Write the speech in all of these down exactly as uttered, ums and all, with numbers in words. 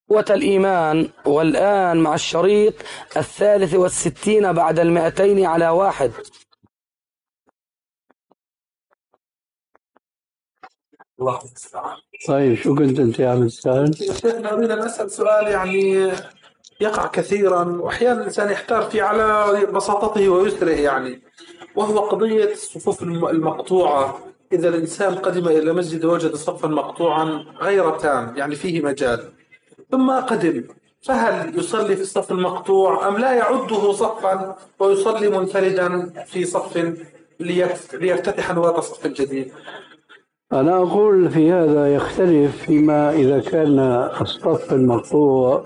قوة الإيمان. والآن مع الشريط الثالث والستين بعد المئتين على واحد. الله المستعان. طيب شو كنت أنت يا عم السائل؟ شيخنا أريد أن أسأل سؤال يعني يقع كثيرا وأحيانا الإنسان يحتار فيه على بساطته ويسره، يعني وهو قضية الصفوف المقطوعة. إذا الإنسان قدم إلى مسجد وجد صفا مقطوعا غير تام، يعني فيه مجال، ثم قدم، فهل يصلي في الصف المقطوع أم لا يعده صفا ويصلي منفردا في صف ليفتتح نواه صف جديد؟ أنا أقول في هذا يختلف فيما إذا كان الصف المقطوع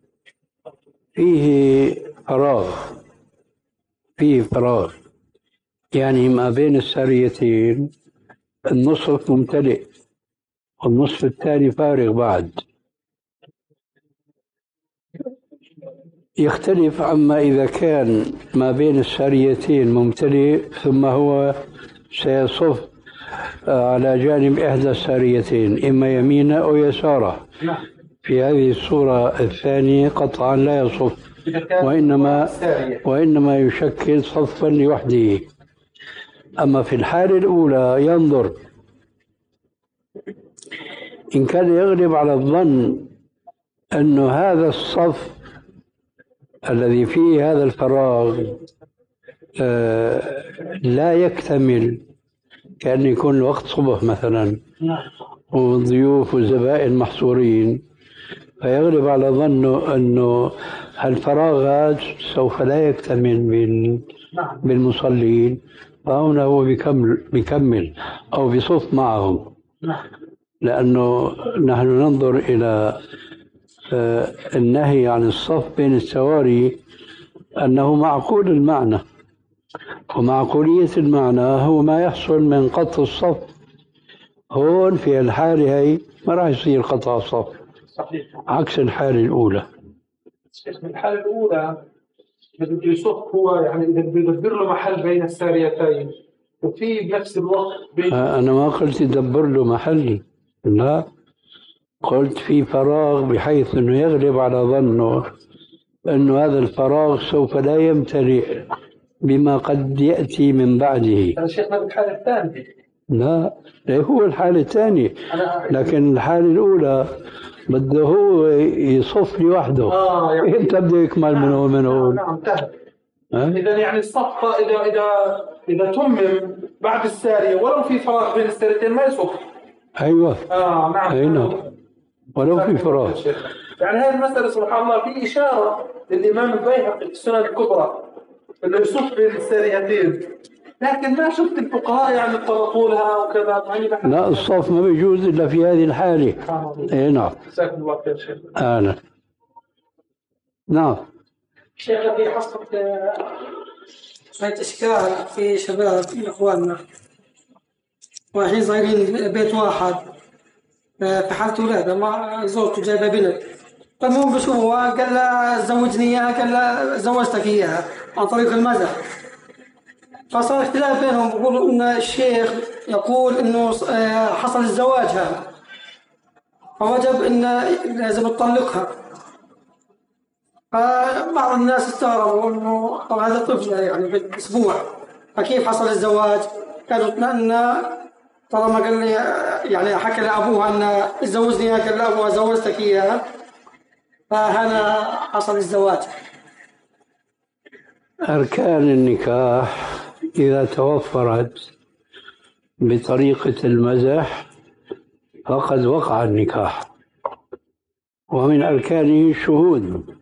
فيه فراغ فيه فراغ يعني ما بين الساريتين النصف ممتلئ والنصف الثاني فارغ بعد. يختلف عما إذا كان ما بين الساريتين ممتلئ ثم هو سيصف على جانب إحدى الساريتين إما يمينه أو يساره. في هذه الصورة الثانية قطعا لا يصف، وإنما وإنما يشكل صفا لوحده. أما في الحالة الأولى ينظر إن كان يغلب على الظن أن هذا الصف الذي فيه هذا الفراغ لا يكتمل، كأن يكون الوقت صبح مثلا والضيوف والزبائن محصورين، فيغلب على ظنه أنه الفراغات سوف لا يكتمل بالمصلين، فهنا هو بيكمل, بيكمل أو بيصف معهم، لأنه نحن ننظر إلى النهي عن الصف بين السواري أنه معقول المعنى، ومعقولية المعنى هو ما يحصل من قطع الصف. هون في الحالة هي ما راح يصير قطع الصف، عكس الحالة الأولى. في الحالة الأولى بده يصف هو، يعني إذا بيدبر له محل بين الساريتين وفي بنفس الوقت بين... أنا ما قلت يدبر له محل، لا، قلت في فراغ بحيث أنه يغلب على ظنه أنه هذا الفراغ سوف لا يمتلئ بما قد يأتي من بعده. أنا شيخنا بالحالة الثانية. لا، هو الحالة الثانية، لكن الحالة الأولى بده هو يصف لوحده. آه يعني أنت بده يكمل من هون من هون. نعم انتهى. إذا يعني الصف إذا إذا إذا تمم بعد السارية ولو في فراغ بين الساريتين ما يصف. أيوة. آه نعم. أيوة. ولو في فراغ. يعني هذه المسألة سبحان الله في إشارة للإمام البيهقي في السنن الكبرى اللي يصف بين الساريتين، لكن ما شفت الفقهاء يعني طرقوا لها وكذا. لا، الصف ما بيجوز إلا في هذه الحالة. إيه نعم. جزاكم الله خير شيخ. أهلا. نعم. شيخ في حصة شوية إشكال في شباب من إخواننا واحد صايرين بيت واحد في حالة ولادة، ما زوجته جايبة بنت، فالمهم بشوفها قال له زوجني إياها، قال له زوجتك إياها عن طريق المزح. فصار اختلاف بينهم، يقولوا إن الشيخ يقول إنه حصل الزواج هذا فوجب إنه لازم تطلقها. فبعض الناس استغربوا إنه طبعا هذا طفل يعني بالأسبوع فكيف حصل الزواج؟ قالوا اطمئنا طالما قال لي يعني حكى لأبوها أن زوجني إياها، قال لأبوها زوجتك إياها، فهنا حصل الزواج. أركان النكاح إذا توفرت بطريقة المزح فقد وقع النكاح، ومن أركانه الشهود.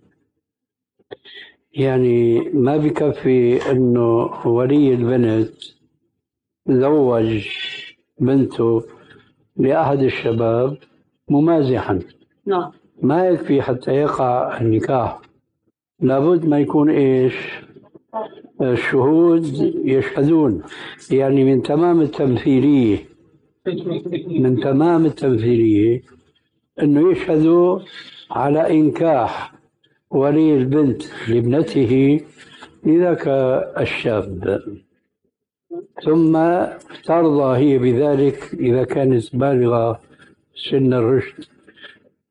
يعني ما بكفي أنه ولي البنت زوج بنته لأحد الشباب ممازحا، نعم، ما يكفي حتى يقع النكاح، لابد ما يكون إيش؟ الشهود يشهدون. يعني من تمام التمثيلية من تمام التمثيلية أنه يشهدوا على إنكاح ولي البنت لابنته لذاك الشاب، ثم ترضى هي بذلك إذا كانت بالغة سن الرشد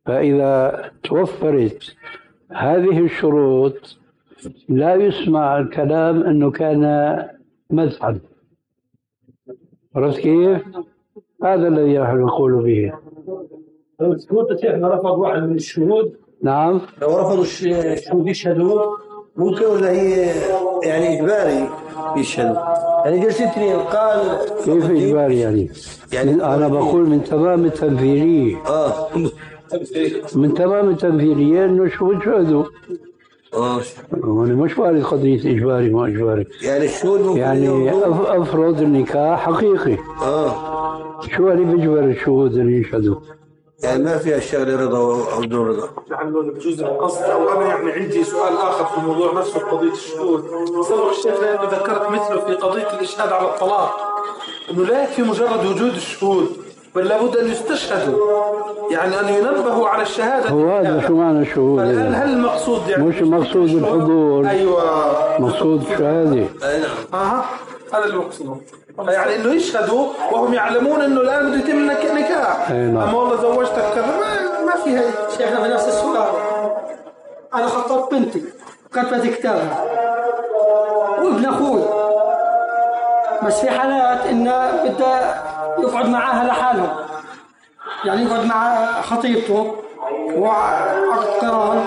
فإذا توفرت هذه الشروط لا يسمع الكلام أنه كان مزحا. عرفت كيف؟ هذا الذي نحن نقول به. لو الشهود شيخنا رفض واحد من الشهود، نعم، لو رفضوا الشهود يشهدوا ممكن ولا هي يعني إجباري يشهدوا؟ يعني جلسة اثنين قال كيف إجباري يعني؟ يعني أنا بقول من تمام التنفيذية. آه من تمام التنفيذية إنه شهود شهدوا. آه أنا مش وارد قضية إجباري ما إجباري. يعني الشهود ممكن يعني أف- أفرض النكاح حقيقي. آه شو اللي بيجبر الشهود اللي يشهدوا؟ يعني ما فيها الشغله رضا او بدون رضا. لعله بجوز القصد، او انا يعني عندي سؤال اخر في الموضوع نفسه قضيه الشهود. سبق الشيخ لانه ذكرت مثله في قضيه الاشهاد على الطلاق، انه لا يكفي مجرد وجود الشهود بل لابد ان يستشهدوا، يعني ان ينبهوا على الشهاده. هو هذا شو معنى الشهود؟ فالان هل المقصود يعني مش مقصود الحضور. ايوه مقصود الشهاده. اي نعم. اها هذا اللي مقصوده، يعني انه يشهدوا وهم يعلمون انه الان بده يتم نك- نكاح. أي نعم. اما والله زوجتك كذا ما, ما في هي. شيخنا في نفس السؤال، أنا خطبت بنتي كتبت كتابها وابن أخوي، بس في حالات إنه بده يقعد معاها لحالهم، يعني يقعد مع خطيبته وعقد قران،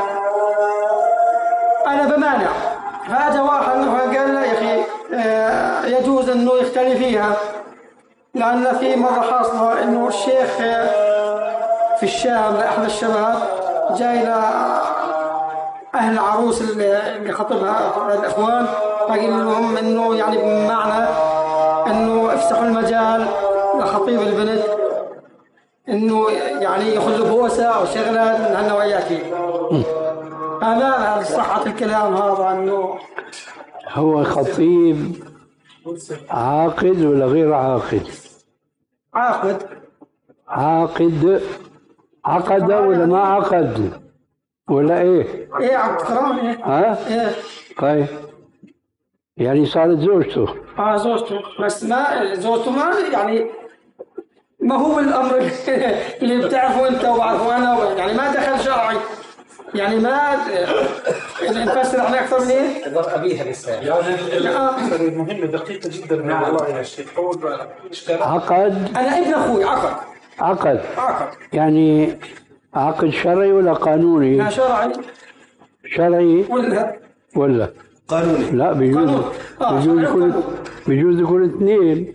أنا بمانع. فأجا واحد قال لا يا أخي آه، يجوز إنه يختلي فيها، لأن في مرة حاصلة إنه الشيخ في الشام لأحد الشباب جاي لأهل العروس اللي خطبها الإخوان، فقال لهم إنه يعني بمعنى إنه افسحوا المجال لخطيب البنت إنه يعني يخلوا بوسة أو شغلة من هالنوعيات. أنا صحة الكلام هذا إنه هو خطيب عاقد ولا غير عاقد؟ عاقد. عاقد عقد ولا ما عقد ولا ايه؟ إيه عقد قران إيه. ها؟ إيه طيب يعني صارت زوجته. اه زوجته، بس ما زوجته ما يعني ما هو الامر اللي بتعرفه انت وبعرفه انا، يعني ما دخل شرعي، يعني ما نفسر احنا اكثر من ايه؟ نظر ابيها لسه يعني المهمه دقيقه جدا. نعم والله يا شيخ. عقد. انا ابن اخوي عقد. عقد عقد يعني عقد شرعي ولا قانوني؟ لا شرعي. شرعي ولا ولا قانوني؟ لا بيجوز. آه بيجوز يكون بيجوز يكون اثنين.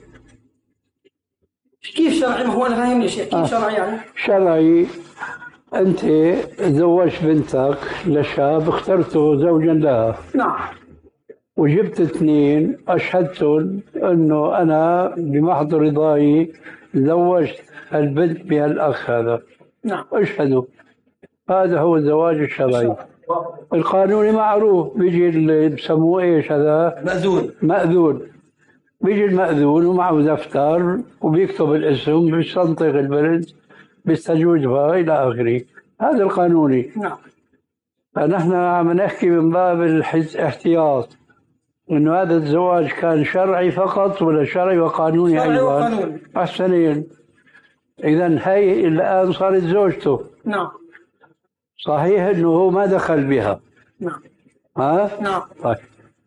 كيف شرعي؟ ما هو انا فاهمني شيء، كيف آه. شرعي يعني؟ شرعي انت زوجت بنتك لشاب اخترته زوجا لها، نعم، وجبت اثنين اشهدتهم انه انا بمحض رضاي زوجت البنت بهالاخ هذا. نعم، اشهدوا. هذا هو الزواج الشرعي. القانوني معروف، بيجي اللي بسموه ايش هذا؟ مأذون. مأذون. بيجي المأذون ومعه دفتر وبيكتب الاسم، بيستنطق البنت، بيستجوبها الى اخره. هذا القانوني. نعم. فنحن عم نحكي من باب الاحتياط انه هذا الزواج كان شرعي فقط ولا شرعي وقانوني شرعي ايضا؟ وقانوني. احسنين. اذا هي الان صارت زوجته. نعم. صحيح انه هو ما دخل بها. نعم. ها؟ نعم. طيب.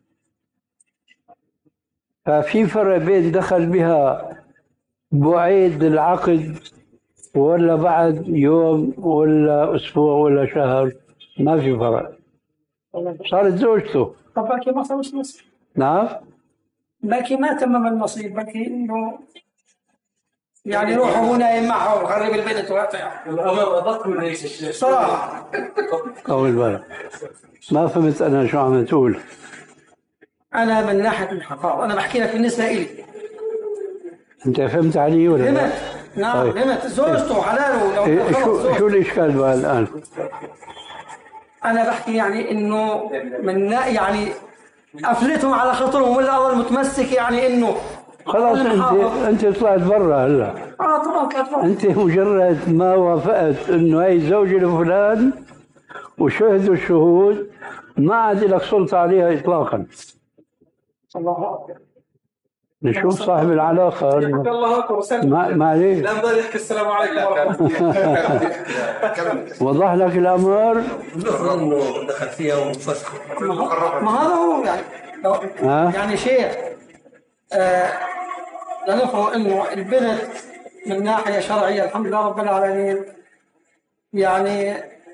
ففي فرق بين دخل بها بعيد العقد ولا بعد يوم ولا اسبوع ولا شهر، ما في فرق. صارت زوجته. طب باكي ما صار نصيب. نعم. باكي ما تمم النصيب، باكي انه يعني روحوا هو نايم معه وخرب البنت وقتها. الامر ادق من هيك الشيء صراحه. أول مرة ما فهمت أنا شو عم تقول. انا من ناحيه الحقائق انا بحكي لك بالنسبه لي. أنت فهمت علي ولا لا؟ فهمت. نعم طيب. فهمت. زوجته حلاله لو إيه خلص شو زوجته. شو الإشكال بقى الآن؟ انا بحكي يعني انه من نا- يعني افلتهم على خاطرهم ولا اظل متمسك يعني انه خلاص أنت أنت طلعت برا هلا. اه طبعا طلعت برا. أنت مجرد ما وافقت إنه هي زوجة لفلان وشهدوا الشهود ما عاد لك سلطة عليها إطلاقا. الله اكبر. نشوف صاحب العلاقة. الله اكبر وسلم. ما ما عليه. لا نضل يحكي السلام عليكم ورحمه الله. وضح لك الأمر. نفرض انه دخل فيها وفسخ. ما هذا هو يعني لو ها؟ يعني شيخ آه لنفرض انه البنت من ناحيه شرعيه الحمد لله رب العالمين يعني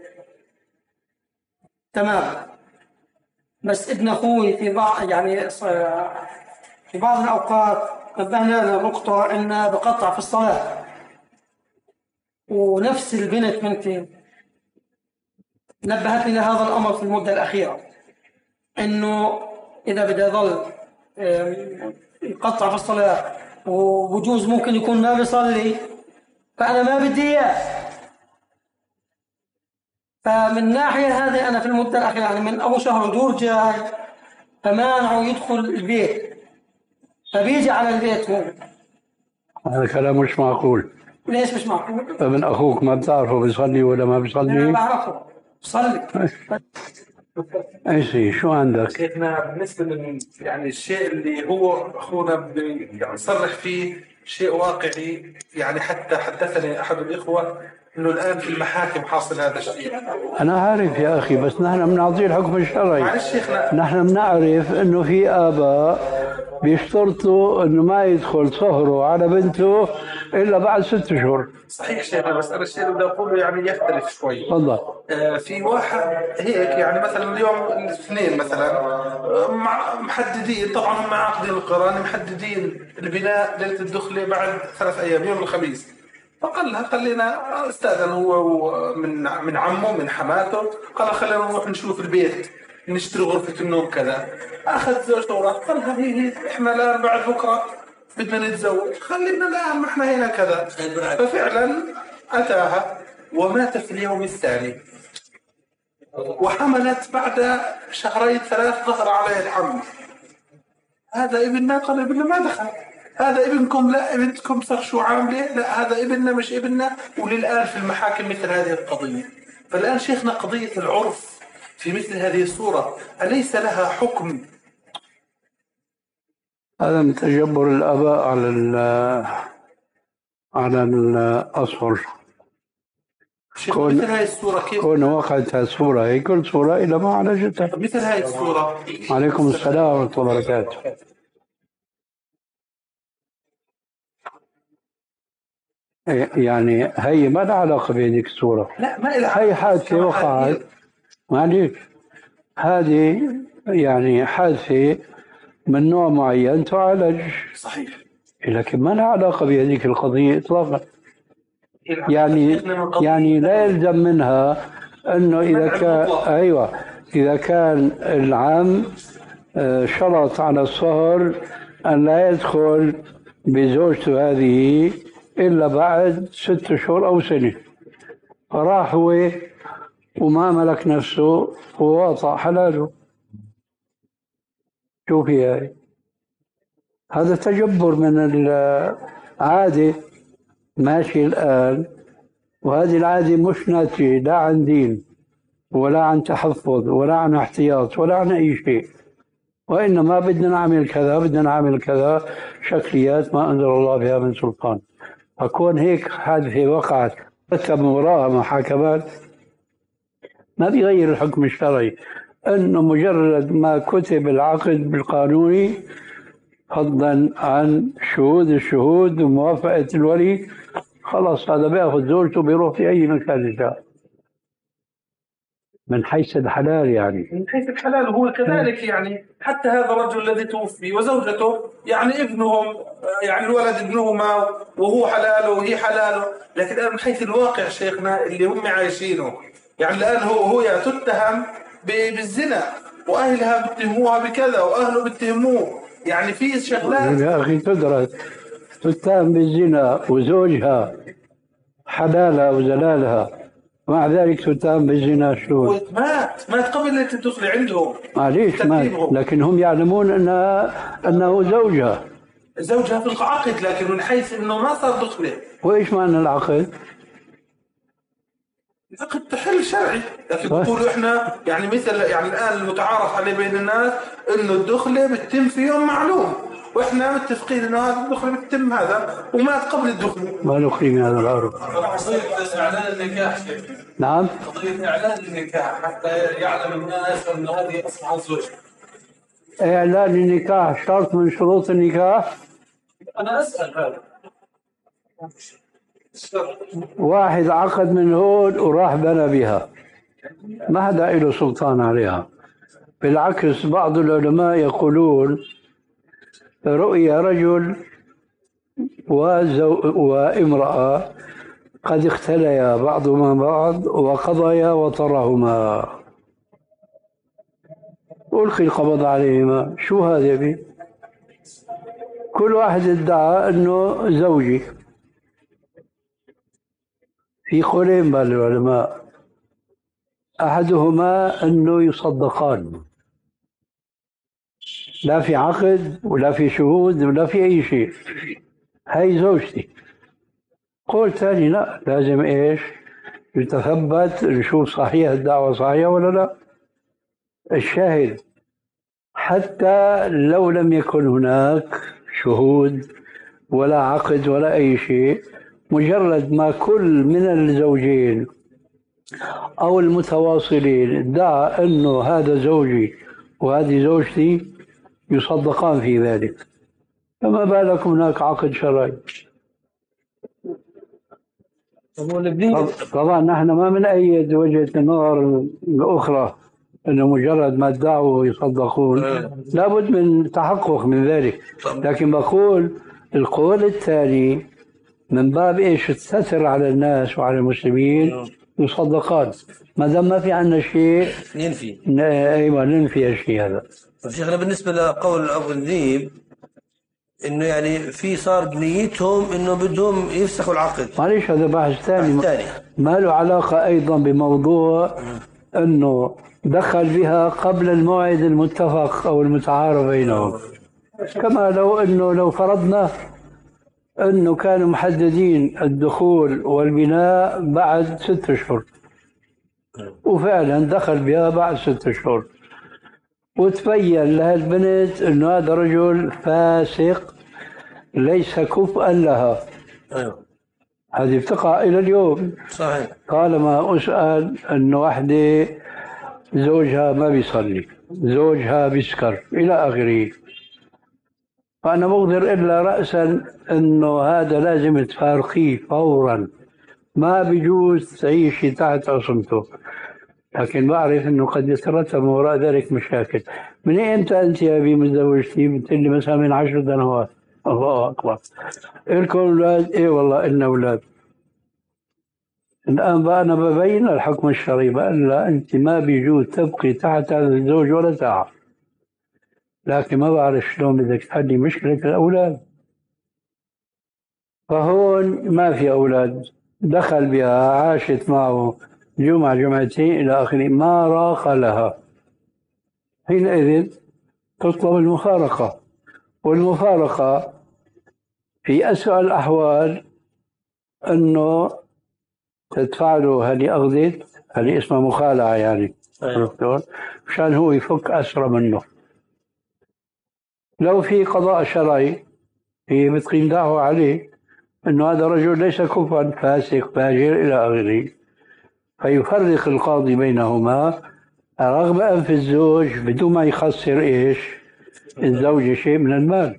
تمام، بس ابن اخوي في بعض يعني في بعض الاوقات نبهنا لنقطه انه بقطع في الصلاه، ونفس البنت بنتي نبهتني لهذا الامر في المده الاخيره، انه اذا بده يظل يقطع في الصلاه وبجوز ممكن يكون ما بيصلي، فانا ما بدي اياه. فمن ناحيه هذه انا في المده الاخيره يعني من اول شهر دور جاي فمانعه يدخل البيت، فبيجي على البيت هو. هذا كلام مش معقول. ليش مش معقول؟ ابن اخوك ما بتعرفه بيصلي ولا ما انا بيصلي؟ بعرفه بصلي. ايش شو عندك؟ شيخنا بالنسبه لل يعني الشيء اللي هو اخونا بي- يعني يصرح فيه شيء واقعي، يعني حتى حدثني احد الاخوه انه الان في المحاكم حاصل هذا الشيء. انا عارف يا اخي، بس نحن بنعطيه الحكم الشرعي. معلش شيخنا، نحن بنعرف انه في اباء بيشترطوا انه ما يدخل صهره على بنته الا بعد ست اشهر. صحيح شيخنا، بس انا الشيء اللي بدي اقوله يعني يختلف شوي. تفضل. آه، في واحد هيك يعني مثلا اليوم الاثنين مثلا آه، مع محددين، طبعا هم عاقدين القران محددين البناء ليله الدخله بعد ثلاث ايام يوم الخميس، فقال لها خلينا استاذن هو من من عمه من حماته، قال خلينا نروح نشوف البيت نشتري غرفه النوم كذا. اخذ زوجته وراح قال لها هي هي احنا الان بعد بكره بدنا نتزوج، خلينا الان ما احنا هنا كذا. ففعلا اتاها ومات في اليوم الثاني، وحملت بعد شهرين ثلاث ظهر عليه الحمل. هذا ابننا؟ قال ابننا ما دخل. هذا ابنكم؟ لا ابنتكم. صار شو عامله؟ لا هذا ابننا مش ابننا. وللآن في المحاكم مثل هذه القضية. فالآن شيخنا قضية العرف في مثل هذه الصورة أليس لها حكم؟ هذا من تجبر الاباء على ال على الاصفر. كون مثل هذه الصورة كيف؟ كون وقعت الصورة هي كل صورة إلى ما عالجتها. مثل هذه الصورة. عليكم السلام ورحمة الله وبركاته. يعني هي ما لها علاقة بهذيك الصورة. لا ما لها. هي حادثة وقعت، معليش، هذه يعني حادثة من نوع معين تعالج. صحيح. لكن ما لها علاقة بهذيك القضية إطلاقا. يعني يعني لا يلزم منها انه اذا كان ايوه اذا كان العام شرط على الصهر ان لا يدخل بزوجته هذه الا بعد ست اشهر او سنه، فراح هو وما ملك نفسه وواطأ حلاله. شوف هي هذا تجبر من العاده ماشي الآن، وهذه العادة مش ناتجة لا عن دين ولا عن تحفظ ولا عن احتياط ولا عن أي شيء، وإنما بدنا نعمل كذا بدنا نعمل كذا، شكليات ما أنزل الله بها من سلطان. فكون هيك حادثة وقعت رتب وراها محاكمات ما بيغير الحكم الشرعي، أنه مجرد ما كتب العقد بالقانوني فضلا عن شهود الشهود وموافقة الولي خلاص هذا بياخذ زوجته بيروح في أي مكان شاء. من حيث الحلال يعني. من حيث الحلال هو كذلك يعني. حتى هذا الرجل الذي توفي وزوجته يعني ابنهم، يعني الولد ابنهما وهو حلاله وهي حلاله، لكن الآن من حيث الواقع شيخنا اللي هم عايشينه، يعني الآن هو هو تتهم بالزنا وأهلها بيتهموها بكذا وأهله بيتهموه، يعني في شغلات يا أخي تدرس تتهم بالزنا وزوجها حلالها وزلالها، مع ذلك تتهم بالزنا. شو مات مات قبل أن تدخل عندهم. معليش مات، لكن هم يعلمون أنها أنه زوجها زوجها في العقد، لكن من حيث أنه ما صار دخله. وإيش معنى العقد؟ العقد تحل شرعي، لكن بيقولوا إحنا يعني مثل يعني الآن المتعارف عليه بين الناس إنه الدخلة بتتم في يوم معلوم، واحنا متفقين انه هذا الدخل بيتم هذا ومات قبل الدخل. ما نخلي من هذا العرف. قضية اعلان النكاح شيخ. نعم. قضية اعلان النكاح حتى يعلم الناس ان هذه اصبحت زوجة. اعلان النكاح شرط من شروط النكاح؟ انا اسال هذا. واحد عقد من هون وراح بنى بها، ما حدا له سلطان عليها. بالعكس بعض العلماء يقولون رؤيا رجل وامرأة قد اختليا بعضهما بعض وقضيا وطرهما ألقي القبض عليهما. شو هذا بي؟ كل واحد ادعى أنه زوجي. في قولين بين العلماء، أحدهما أنه يصدقان، لا في عقد ولا في شهود ولا في أي شيء، هاي زوجتي. قول ثاني لا، لازم إيش؟ يتثبت نشوف صحيح الدعوة صحيحة ولا لا. الشاهد حتى لو لم يكن هناك شهود ولا عقد ولا أي شيء، مجرد ما كل من الزوجين أو المتواصلين ادعى أنه هذا زوجي وهذه زوجتي يصدقان في ذلك، فما بالك هناك عقد شرعي. طبعا نحن ما بنأيد وجهة النظر الأخرى أنه مجرد ما ادعوا يصدقون، لابد من تحقق من ذلك. لكن بقول القول الثاني من باب إيش؟ الستر على الناس وعلى المسلمين، يصدقان ما دام ما في عندنا شيء ينفي. أيوة ننفي الشيء هذا. شيخنا بالنسبة لقول أبو الذيب إنه يعني في صار بنيتهم إنه بدهم يفسخوا العقد. معليش هذا بحث ثاني ثاني ما له علاقة أيضا بموضوع أنه دخل بها قبل الموعد المتفق أو المتعارف بينهم. كما لو أنه لو فرضنا أنه كانوا محددين الدخول والبناء بعد ست أشهر، وفعلا دخل بها بعد ست أشهر، وتبين لهالبنت أنه هذا رجل فاسق ليس كفءا لها. أيوه. هذه بتقع إلى اليوم. صحيح. طالما أسأل أنه وحدة زوجها ما بيصلي، زوجها بيسكر إلى آخره، فأنا بقدر إلا رأسا أنه هذا لازم تفارقيه فورا، ما بيجوز تعيشي تحت عصمته. لكن بعرف أنه قد يترتب وراء ذلك مشاكل. من إمتى أنت يا أبي متزوجتي؟ بتقلي مثلا من عشر سنوات. الله أكبر. إلكم أولاد؟ إيه والله إلنا أولاد. الآن بقى أنا ببين الحكم الشرعي، بقول لا أنت ما بيجوز تبقي تحت هذا الزوج ولا ساعة. لكن ما بعرف شلون بدك تحلي مشكلة الأولاد. فهون ما في أولاد، دخل بها عاشت معه جمعة جمعتين إلى آخره، ما راق لها، حينئذ تطلب المفارقة. والمفارقة في أسوأ الأحوال أنه تدفع له هذه أخذت، هذه اسمها مخالعة يعني، مشان هو يفك أسرى منه. لو في قضاء شرعي هي بتقيم دعوة عليه أنه هذا رجل ليس كفوا فاسق فاجر إلى آخره، فيفرق القاضي بينهما رغم أنف الزوج بدون ما يخسر إيش الزوجة شيء من المال.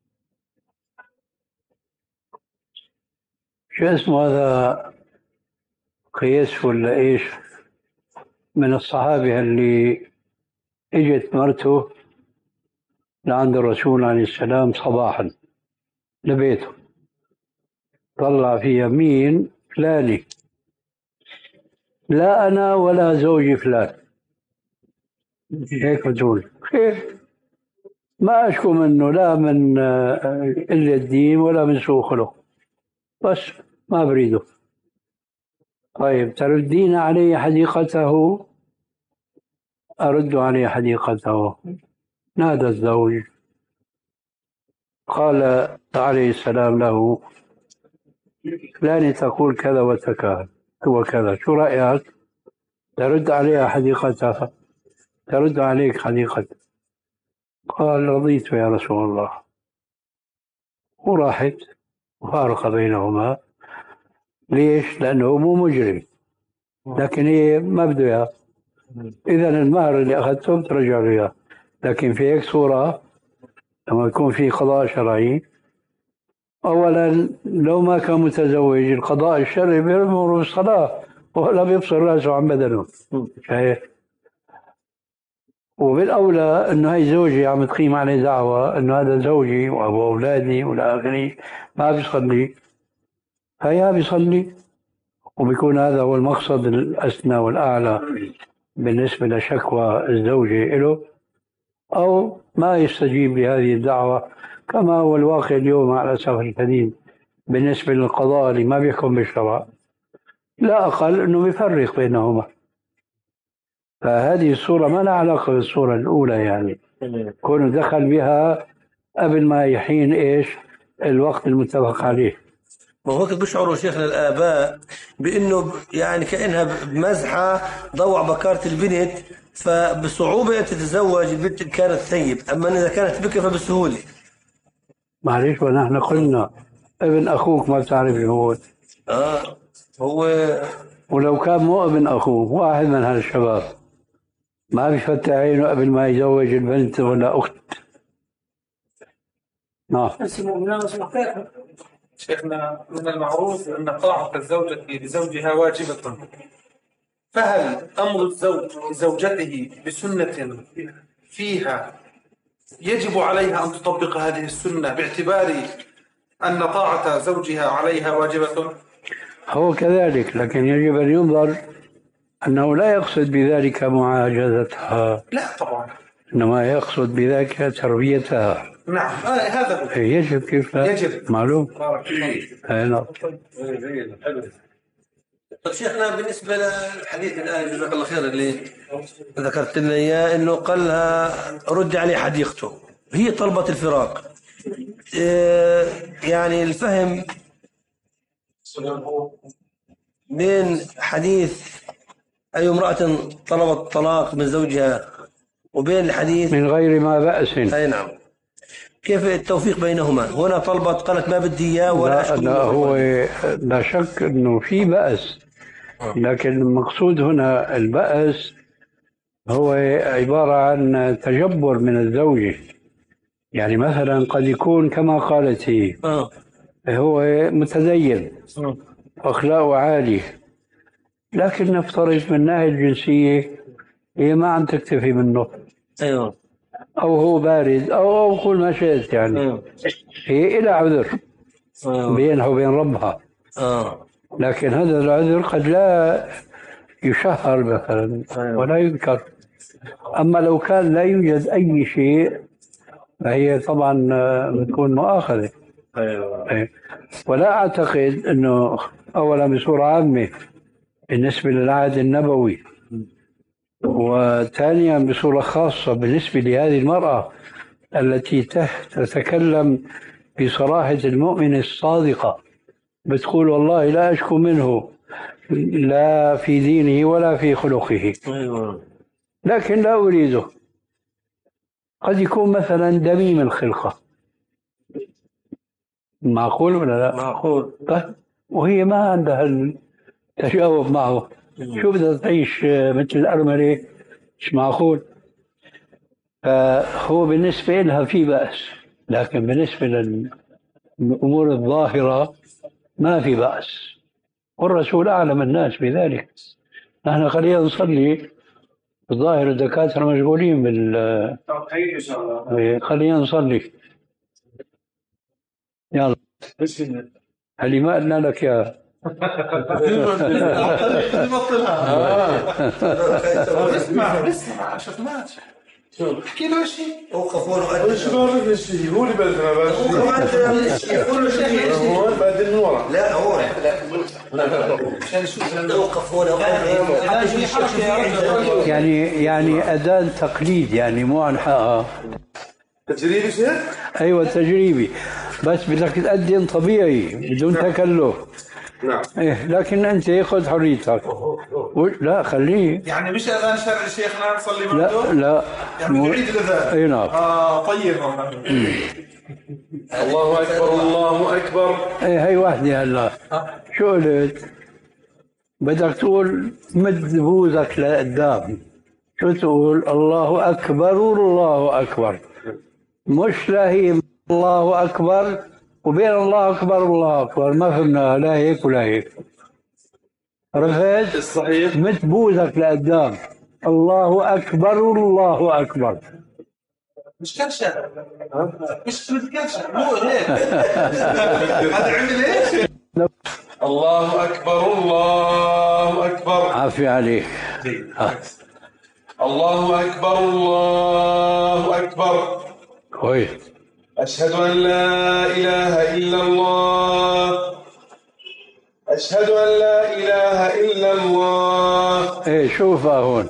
شو اسمه هذا قياس ولا إيش من الصحابة اللي إجت مرته لعند الرسول عليه السلام صباحا لبيته، طلع في يمين فلاني، لا أنا ولا زوجي فلان، هيك بتقول خير، ما أشكو منه لا من قلة الدين ولا من سوء خلق، بس ما بريده. طيب تردين علي حديقته؟ أرد عليه حديقته. نادى الزوج قال عليه السلام له فلان تقول كذا وتكذا وكذا، شو رأيك؟ ترد عليها حديقتها، ترد عليك حديقتها. قال رضيت يا رسول الله. وراحت وفارق بينهما. ليش؟ لأنه مو مجرم، لكن هي ما بده إياه، إذا المهر اللي أخذته بترجع له إياه. لكن في هيك صورة لما يكون في قضاء شرعي، أولا لو ما كان متزوج القضاء الشرعي بيأمر بالصلاة ولا بيبصر رأسه عن بدنه. شايف؟ وبالأولى أنه هاي زوجي عم تقيم عليه دعوة أنه هذا زوجي وأبو أولادي ولا آخره ما بيصلي، فيا بيصلي، وبيكون هذا هو المقصد الأسنى والأعلى بالنسبة لشكوى الزوجة له، أو ما يستجيب لهذه الدعوة كما هو الواقع اليوم على الأسف الشديد بالنسبة للقضاء اللي ما بيحكم بالشرع، لا أقل أنه بيفرق بينهما. فهذه الصورة ما لها علاقة بالصورة الأولى، يعني كونه دخل بها قبل ما يحين إيش الوقت المتفق عليه. وهيك بيشعروا شيخنا الآباء بأنه يعني كأنها بمزحة ضوع بكارة البنت، فبصعوبة تتزوج البنت إن كانت ثيب، أما إذا كانت بكر فبسهولة. معلش ونحن قلنا ابن أخوك ما بتعرف هو آه هو ولو كان مو ابن أخوه واحد من هالشباب ما بيفتح عينه قبل ما يزوج البنت ولا أخت. نعم. شيخنا من المعروف أن طاعة الزوجة لزوجها واجبة، فهل أمر الزوج لزوجته بسنة فيها يجب عليها أن تطبق هذه السنة باعتبار أن طاعة زوجها عليها واجبة؟ هو كذلك، لكن يجب أن ينظر أنه لا يقصد بذلك معاجزتها، لا طبعا، إنما يقصد بذلك تربيتها. نعم آه هذا هو. يجب، كيف لا؟ يجب، معلوم. نعم. طيب شيخنا بالنسبة للحديث الآن جزاك الله خير اللي ذكرت لنا إياه، إنه قال لها رد عليه حديقته، هي طلبت الفراق. إيه يعني الفهم بين حديث أي امرأة طلبت الطلاق من زوجها وبين الحديث من غير ما بأس. أي نعم، كيف التوفيق بينهما؟ هنا طلبت قالت ما بدي إياه ولا لا, لا هو لا شك أنه في بأس، لكن المقصود هنا البأس هو عبارة عن تجبر من الزوجة. يعني مثلا قد يكون كما قالت هي آه. هو متدين وأخلاقه عالي، لكن نفترض من الناحية الجنسية هي ما عم تكتفي منه. أيوه. أو هو بارد أو أو كل ما شئت، يعني أيوه. هي إلى عذر أيوه. بينها وبين ربها. آه. لكن هذا العذر قد لا يشهر مثلا ولا يذكر. أما لو كان لا يوجد أي شيء فهي طبعا بتكون مؤاخذة. أيوه. ولا أعتقد أنه أولا بصورة عامة بالنسبة للعهد النبوي، وثانيا بصورة خاصة بالنسبة لهذه المرأة التي تتكلم بصراحة المؤمن الصادقة، بتقول والله لا أشكو منه لا في دينه ولا في خلقه، لكن لا أريده. قد يكون مثلا دميم الخلقة، معقول ولا لا؟ معقول. طيب وهي ما عندها التجاوب معه، شو بدها تعيش مثل الأرملة؟ مش معقول. فهو بالنسبة لها في بأس، لكن بالنسبة للأمور الظاهرة ما في بأس، والرسول أعلم الناس بذلك. نحن خلينا نصلي، الظاهر الدكاترة مشغولين بال خلينا نصلي. يلا هل ما قلنا لك يا اسمع اسمع شوف ماشي احكي له شيء. اوقفوا له شو بعرف الشيء هو اللي بدنا بس يقول له شيء هو بعدين من ورا. لا هو عشان شو اوقف هنا يعني يعني أذان تقليد، يعني مو عن حقها. تجريبي شيء؟ أيوة تجريبي، بس بدك تأذن طبيعي بدون تكلف. نعم. إيه لكن أنت خذ حريتك. لا خليه. يعني مش اذان شرعي شيخنا نصلي لا لا. يعني نعيد الاذان. اي نعم. اه طيب. الله اكبر الله اكبر. اي هي واحدة هلا. شو قلت؟ بدك تقول مد بوزك لقدام. شو تقول؟ الله أكبر الله أكبر. مش لا هي الله أكبر وبين الله أكبر والله أكبر، ما فهمنا لا هيك ولا هيك. عرفت؟ صحيح. مد بوزك لقدام. الله أكبر الله أكبر. مش كرشة. مش مش كرشة مو هيك. هذا عمل ايش؟ الله اكبر الله اكبر. عافية عليك. الله اكبر الله اكبر. كويس. اشهد ان لا اله الا الله. اشهد ان لا اله الا الله. ايه شوفها هون.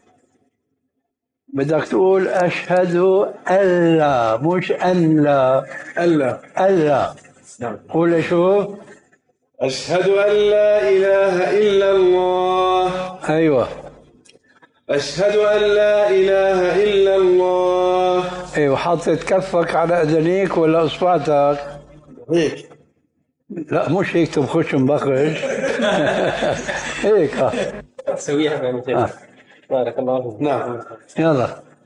بدك تقول أشهد أن لا مش أن لا. ألا. ألا. نعم. قول شوف. أشهد أن لا إله إلا الله. أيوة. أشهد أن لا إله إلا الله. أيوة حطيت كفك على أذنيك ولا إصبعتك؟ هيك. لا مش هيك تبخش مبخش. هيك ها. سويها بمثل. بارك الله فيك. نعم. يلا.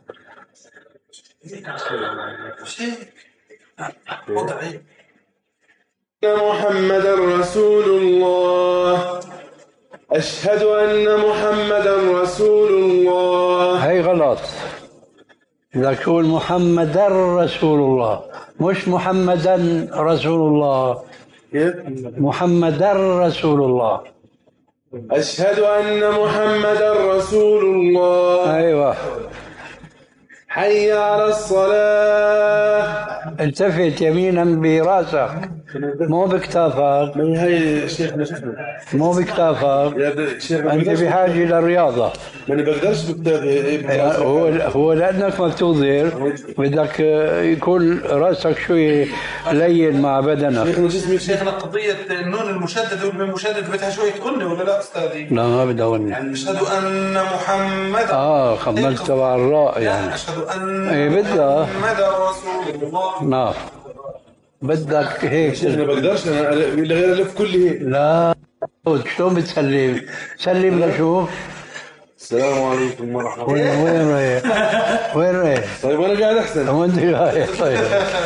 محمد رسول الله. أشهد أن محمدا رسول الله. هي غلط. بدك تقول محمدا رسول الله مش محمدا رسول الله. محمدا رسول الله. أشهد أن محمدا رسول الله. أيوة. حي على الصلاة. التفت يمينا براسك مو بكتافك. من هي شيخنا شيخنا مو بكتافك. يا شيخنا أنت بحاجة للرياضة. ماني بقدرش بكتافي. هو هو لأنك ما بتوظر بدك يكون راسك شوي لين مع بدنك. شيخنا جسمي شيخنا قضية النون المشدد والمشدد بدها شوية غنة ولا لا أستاذي؟ لا ما بدها غنة. أشهد أن محمدا. آه خملت تبع الراء يعني. أشهد أن إيه بدها. محمدا رسول الله. نعم. بدك هيك. شيخنا بقدرش أنا إلا غير ألف كله. لا شلون بتسلم؟ سلم لشوف. السلام عليكم ورحمة الله. وين وين رايح؟ وين رايح؟ طيب أنا قاعد أحسن. وين رايح طيب؟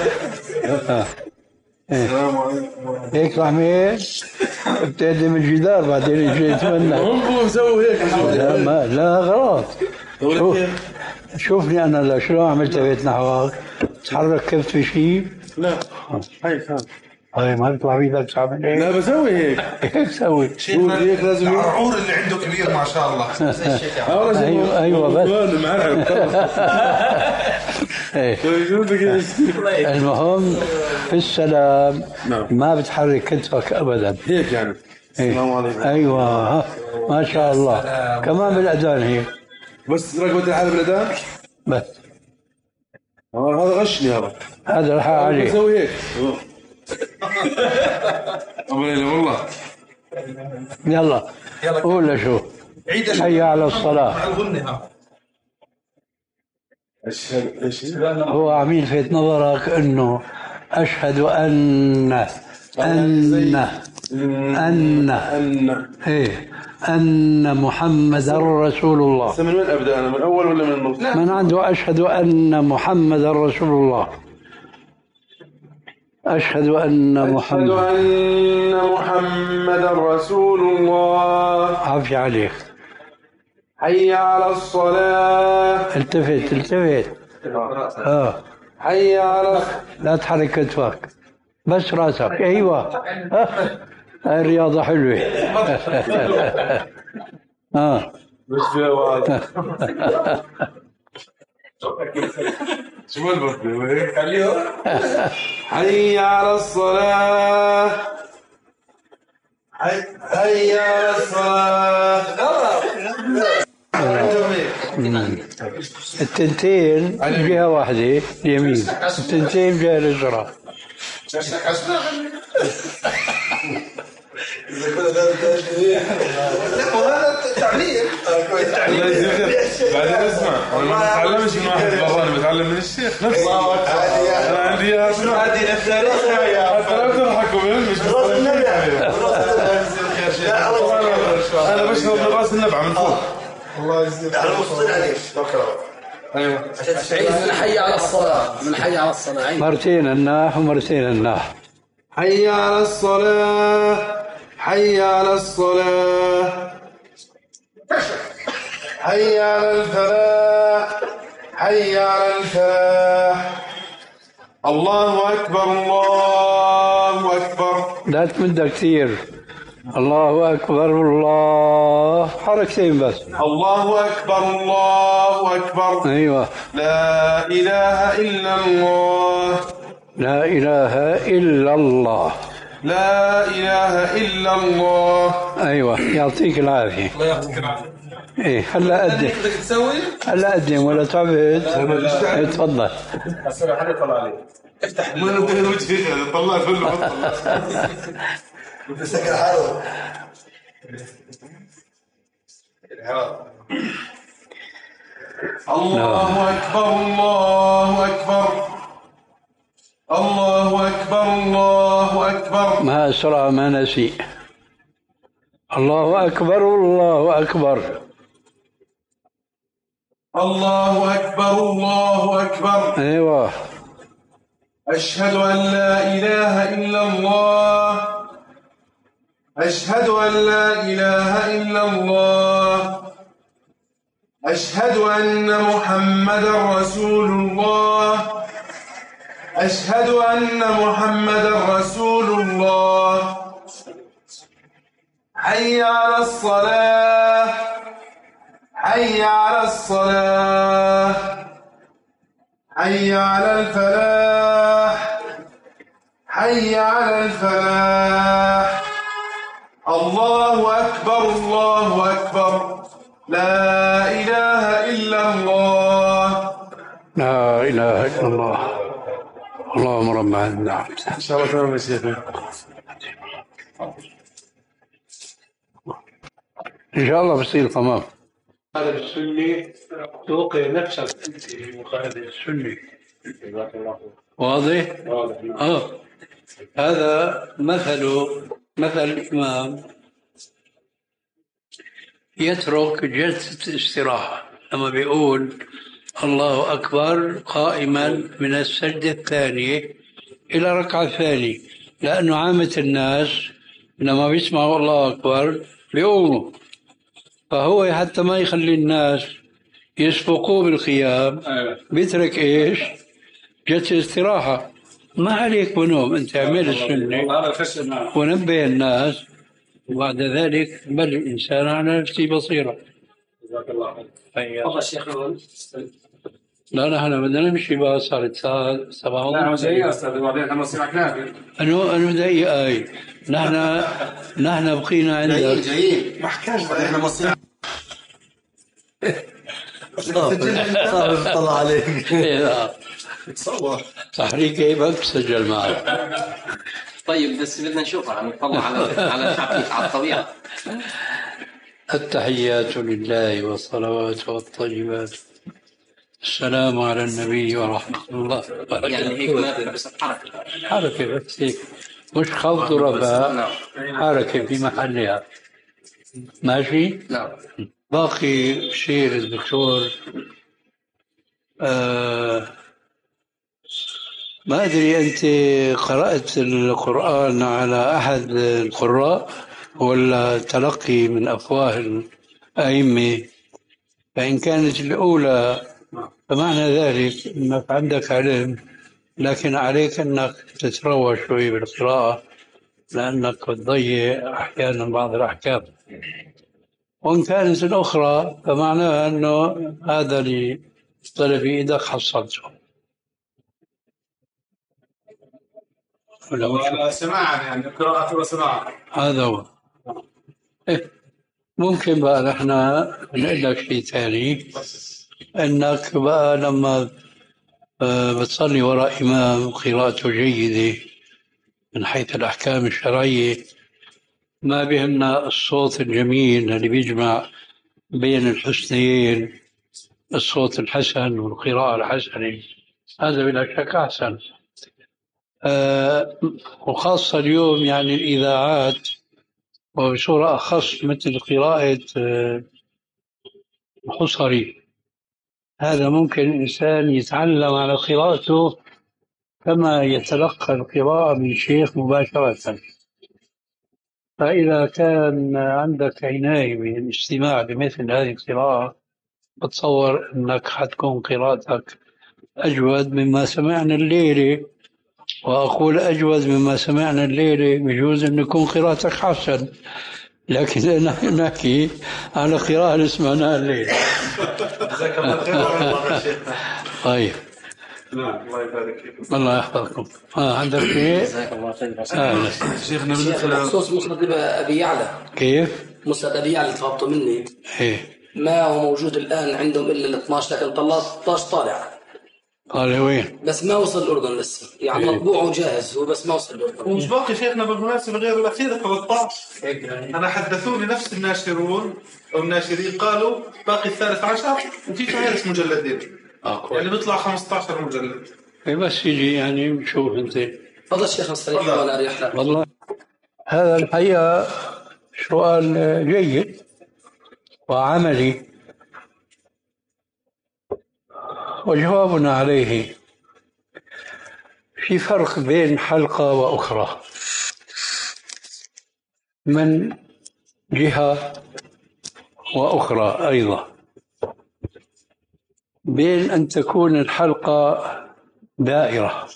السلام عليكم. هيك رحمة بتهدم الجدار بعدين يجي يتمنى. هم مسوي هيك. لا ما لا غلط. شوف شوفني أنا لا شلون عملت بيت نحوك. تحرك كيف في شيء؟ لا هيك هذا. هاي ما بيطلع بيدك تعمل ايه؟ لا بسوي هيك. هيك سوي. شيخنا هيك لازم العرعور اللي عنده كبير ما شاء الله. ايوه ايوه بس. المهم في السلام ما بتحرك كتفك ابدا. هيك يعني. السلام عليكم. ايوه ما شاء الله. كمان بالاذان هيك. بس رقبة الحالة بالاذان؟ بس. هذا غشني هذا. هذا راح عليه. بسوي هيك. أبو ليلى والله. يلا قول شو. حي على الصلاة. أشهد إيش؟ هو عم يلفت نظرك إنه أشهد أن أن أن أن إيه أن محمدا رسول الله. من وين أبدأ أنا؟ من أول ولا من النص؟ من عنده أشهد أن محمدا رسول الله. أشهد أن محمد أشهد أن محمدا رسول الله. عافية عليك. حي على الصلاة. التفت التفت. آه. حي على. لا تحرك كتفك بس راسك. أيوة. هاي الرياضة حلوة. آه. مش فيها واحد. شو البرد؟ حي على الصلاة. حي حي على الصلاة. التنتين جهة واحدة اليمين، التنتين جهة اليسرى. لا وهذا تعليم. بعدين اسمع، انا ما بتعلمش من واحد براني، بتعلم من الشيخ نفسه. انا عندي هذه الثالثه يا ترى تضحكوا مش انا بشرب من راس النبعه من فوق. الله يجزيك. انا مصطلح عليك. ايوه من حي على الصلاه، من حي على الصلاه. مرتين الناح ومرتين الناح. حي على الصلاة، حي على الصلاة، حي على الفلاح، حي على الفلاح. الله أكبر، الله أكبر. لا تمد كثير. الله أكبر، الله حركتين بس. الله أكبر، الله أكبر. أيوة. لا إله إلا الله، لا إله إلا الله، لا إله إلا الله. أيوة. يعطيك العافية. الله يعطيك العافية. إيه هلا أقدم. بدك تسوي؟ هلا أقدم ولا تعبت؟ تفضل. السلام عليكم. طلع عليك. افتح ما نبغى وجهي طلعت كله. بتسكر حاله. الله أكبر، الله أكبر، الله أكبر، الله أكبر. ما أسرع ما نسي. الله أكبر، الله أكبر، الله أكبر، الله أكبر. أيوة. أشهد أن لا إله إلا الله، أشهد أن لا إله إلا الله، أشهد أن محمدا رسول الله، أشهد أن محمدا رسول الله. حي على الصلاة، حي على الصلاة، حي على الفلاح، حي على الفلاح. الله أكبر، الله أكبر. لا إله إلا الله، لا إله إلا الله. اللهم رب العالمين. ان شاء الله تمام يا شيخ. إن شاء الله بصير تمام. هذا السني توقع نفسك في مخالفة السني. واضح؟ واضح. آه. هذا مثل مثل الإمام يترك جلسة استراحة لما بيقول الله أكبر قائما من السجدة الثانية إلى ركعة الثانية، لأنه عامة الناس لما بيسمعوا الله أكبر بيقوموا، فهو حتى ما يخلي الناس يسبقوه بالقيام بيترك إيش؟ جلسة استراحة. ما عليك ونوم، أنت اعمل السنة ونبه الناس، وبعد ذلك بل الإنسان على نفسه بصيرة. جزاك الله خير. تفضل شيخ. لا نحن بدنا نمشي بقى، صارت ساعة سبعة ونص. لا جاي يا أستاذ، وبعدين احنا نصيحك نافذ. أنا أنا دقيقة أي نحن نحن بقينا عندك. جايين جايين ما حكاش احنا مصير. صار طلع عليك. تصور تحريك جيبك سجل معك. طيب بس بدنا نشوفها نطلع على على شعبية على الطبيعة. التحيات لله والصلوات والطيبات، السلام على النبي ورحمة الله وبركاته. يعني هيك ما بس حركة حركة بس هيك، مش خفض ورفع، حركة في محلها. ماشي؟ نعم. باقي شيء الدكتور، آه ما أدري أنت قرأت القرآن على أحد القراء ولا تلقي من أفواه الأئمة؟ فإن كانت الأولى فمعنى ذلك أنك عندك علم، لكن عليك أنك تتروى شوي بالقراءة لأنك تضيع أحيانا بعض الأحكام. وإن كانت الأخرى فمعناها أنه هذا اللي طلب في إيدك حصلته. وعلى سماعا يعني قراءة وسماعا. هذا هو. إيه. ممكن بقى نحن نقول لك شيء ثاني، انك بقى لما بتصلي وراء امام قراءته جيده من حيث الاحكام الشرعيه، ما بهمنا الصوت الجميل اللي بيجمع بين الحسنيين، الصوت الحسن والقراءة الحسنة، هذا بلا شك أحسن. أه وخاصة اليوم يعني الإذاعات، وبصورة أخص مثل قراءة أه حصري، هذا ممكن الإنسان يتعلم على قراءته كما يتلقى القراءة من شيخ مباشرة. فإذا كان عندك عناية بالاستماع لمثل هذه القراءة، بتصور أنك حتكون قراءتك أجود مما سمعنا الليلة. وأقول أجود مما سمعنا الليلة، بجوز أن يكون قراءتك حسن، لكن نحكي على قراءة اللي سمعناها الليلة. جزاك الله خير. طيب، نعم، الله يبارك فيكم. الله يحفظكم. ها عندك شيء؟ جزاك الله خير. شيخنا شيخ بخصوص مسند أبي يعلى، كيف؟ مسند أبي يعلى اللي طلبته مني، إيه ما هو موجود الآن عندهم إلا ال اثناشر، لكن ثلاثة عشر طالع. طالع وين؟ بس ما وصل الأردن لسه، يعني إيه. مطبوع وجاهز هو، بس ما وصل الأردن. ومش باقي شيخنا بالمناسبة غير الأخيرة ثلاثة عشر. أنا حدثوني نفس الناشرون أو الناشرين قالوا باقي الثالث عشر، وفي فهرس مجلدين، آه يعني بيطلع خمسة عشر مجلد. إيه بس يجي يعني نشوف أنت. تفضل شيخ نستريح وأنا أريح لك. والله هذا الحقيقة سؤال جيد وعملي، وجوابنا عليه في فرق بين حلقة وأخرى. من جهة وأخرى أيضا، بين أن تكون الحلقة دائرة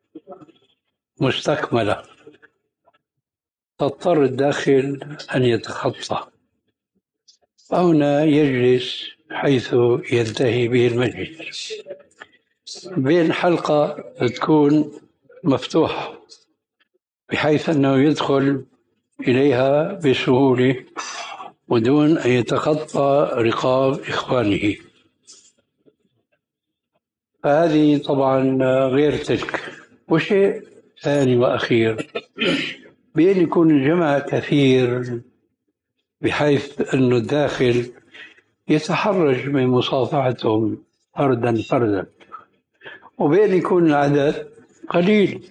مستكملة تضطر الداخل أن يتخطى، هنا يجلس حيث ينتهي به المجلس، بين حلقة تكون مفتوحة بحيث أنه يدخل إليها بسهولة ودون أن يتخطى رقاب إخوانه. فهذه طبعا غير تلك. وشيء ثاني وأخير، بأن يكون الجمع كثير بحيث أن الداخل يتحرج من مصافحتهم فردا فردا، وبأن يكون العدد قليل.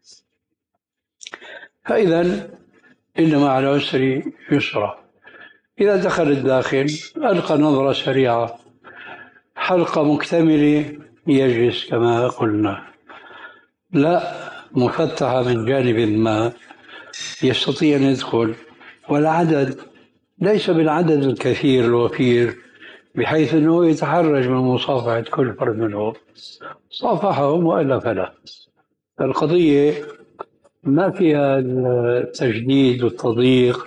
فإذا إن مع العسر يسرا. إذا دخل الداخل ألقى نظرة سريعة، حلقة مكتملة يجلس كما قلنا، لا مفتحة من جانب ما يستطيع أن يدخل، والعدد ليس بالعدد الكثير الوفير بحيث أنه يتحرج من مصافحة كل فرد منهم، صافحهم وإلا فلا. القضية ما فيها التجديد والتضييق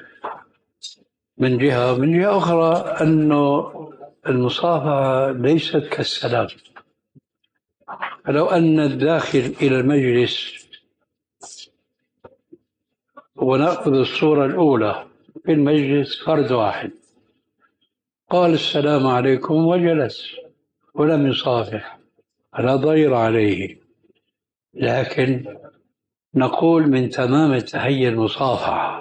من جهة، من جهة أخرى أنه المصافحة ليست كالسلام. فلو أن الداخل إلى المجلس، ونأخذ الصورة الأولى في المجلس، فرد واحد قال السلام عليكم وجلس ولم يصافح، فلا ضير عليه، لكن نقول من تمام التحية المصافحة.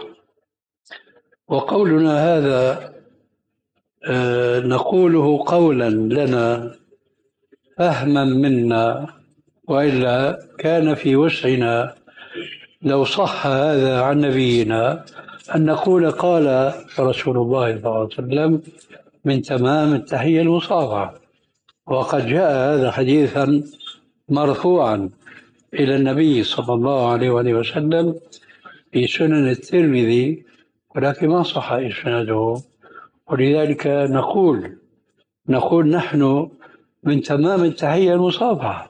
وقولنا هذا آه نقوله قولا لنا فهما منا، وإلا كان في وسعنا لو صح هذا عن نبينا أن نقول قال رسول الله صلى الله عليه وسلم من تمام التحية المصافحة. وقد جاء هذا حديثا مرفوعا إلى النبي صلى الله عليه وآله وسلم في سنن الترمذي، ولكن ما صح إسناده، ولذلك نقول نقول نحن من تمام التحية المصافحة،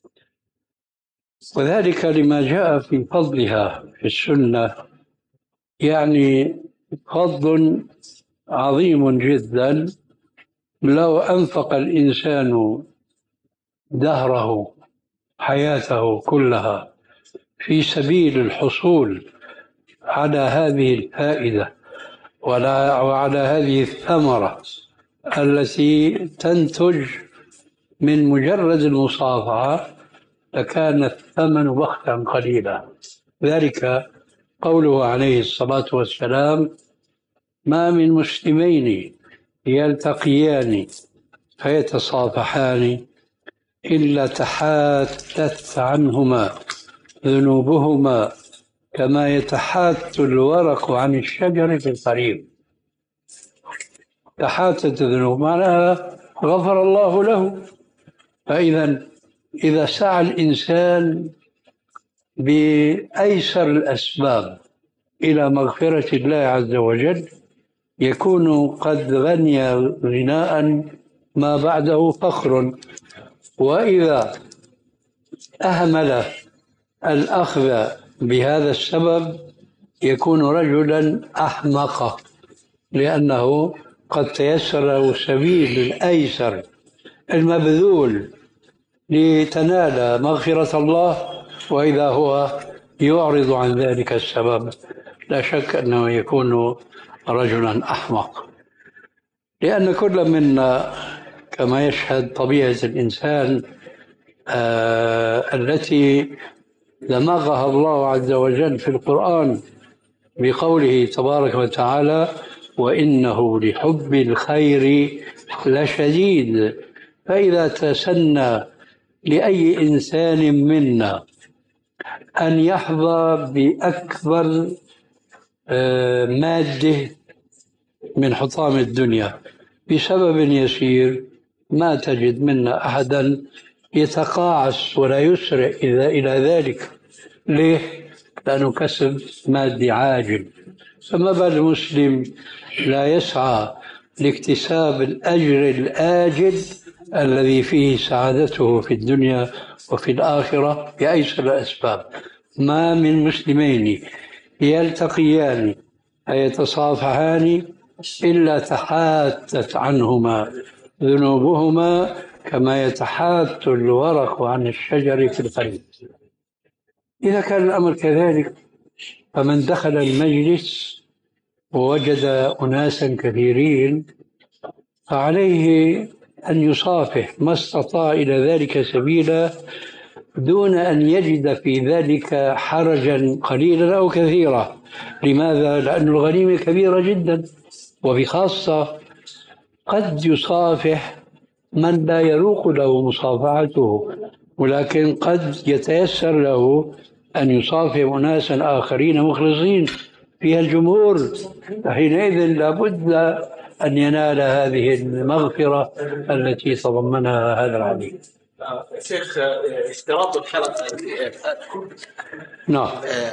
وذلك لما جاء في فضلها في السنة، يعني فضل عظيم جدا. لو أنفق الإنسان دهره حياته كلها في سبيل الحصول على هذه الفائدة وعلى هذه الثمرة التي تنتج من مجرد المصافحة، لكان الثمن بخسا قليلا. ذلك قوله عليه الصلاة والسلام: ما من مسلمين يلتقيان فيتصافحان إلا تحاتت عنهما ذنوبهما كما يتحات الورق عن الشجر في القريب. تحاتت الذنوب معناها غفر الله له. فإذا إذا سعى الإنسان بأيسر الأسباب إلى مغفرة الله عز وجل يكون قد غني غناء ما بعده فخر. وإذا أهمل الأخذ بهذا السبب يكون رجلا أحمق، لأنه قد تيسر له السبيل الأيسر المبذول لتنال مغفرة الله، وإذا هو يعرض عن ذلك السبب لا شك أنه يكون رجلا أحمق. لأن كل منا كما يشهد طبيعة الإنسان آه التي دمغها الله عز وجل في القرآن بقوله تبارك وتعالى: وإنه لحب الخير لشديد. فإذا تسنى لأي إنسان منا أن يحظى بأكبر آه مادة من حطام الدنيا بسبب يسير، ما تجد منا أحدا يتقاعس ولا يسرع إلى ذلك. ليه؟ لأنه كسب مادي عاجل. فما بال المسلم لا يسعى لاكتساب الأجر الآجل الذي فيه سعادته في الدنيا وفي الآخرة بأيسر الأسباب. ما من مسلمين يلتقيان فيتصافحان إلا تحاتت عنهما ذنوبهما كما يتحات الورق عن الشجر في القريب. إذا كان الأمر كذلك فمن دخل المجلس ووجد أناسا كثيرين فعليه أن يصافح ما استطاع إلى ذلك سبيلا دون أن يجد في ذلك حرجا قليلا أو كثيرا. لماذا؟ لأن الغنيمة كبيرة جدا، وبخاصة قد يصافح من لا يروق له مصافحته، ولكن قد يتيسر له أن يصافح أناسا آخرين مخلصين فيها الجمهور، فحينئذ لابد أن ينال هذه المغفرة التي تضمنها هذا الحديث. شيخ، اشتراط الحلقة نعم.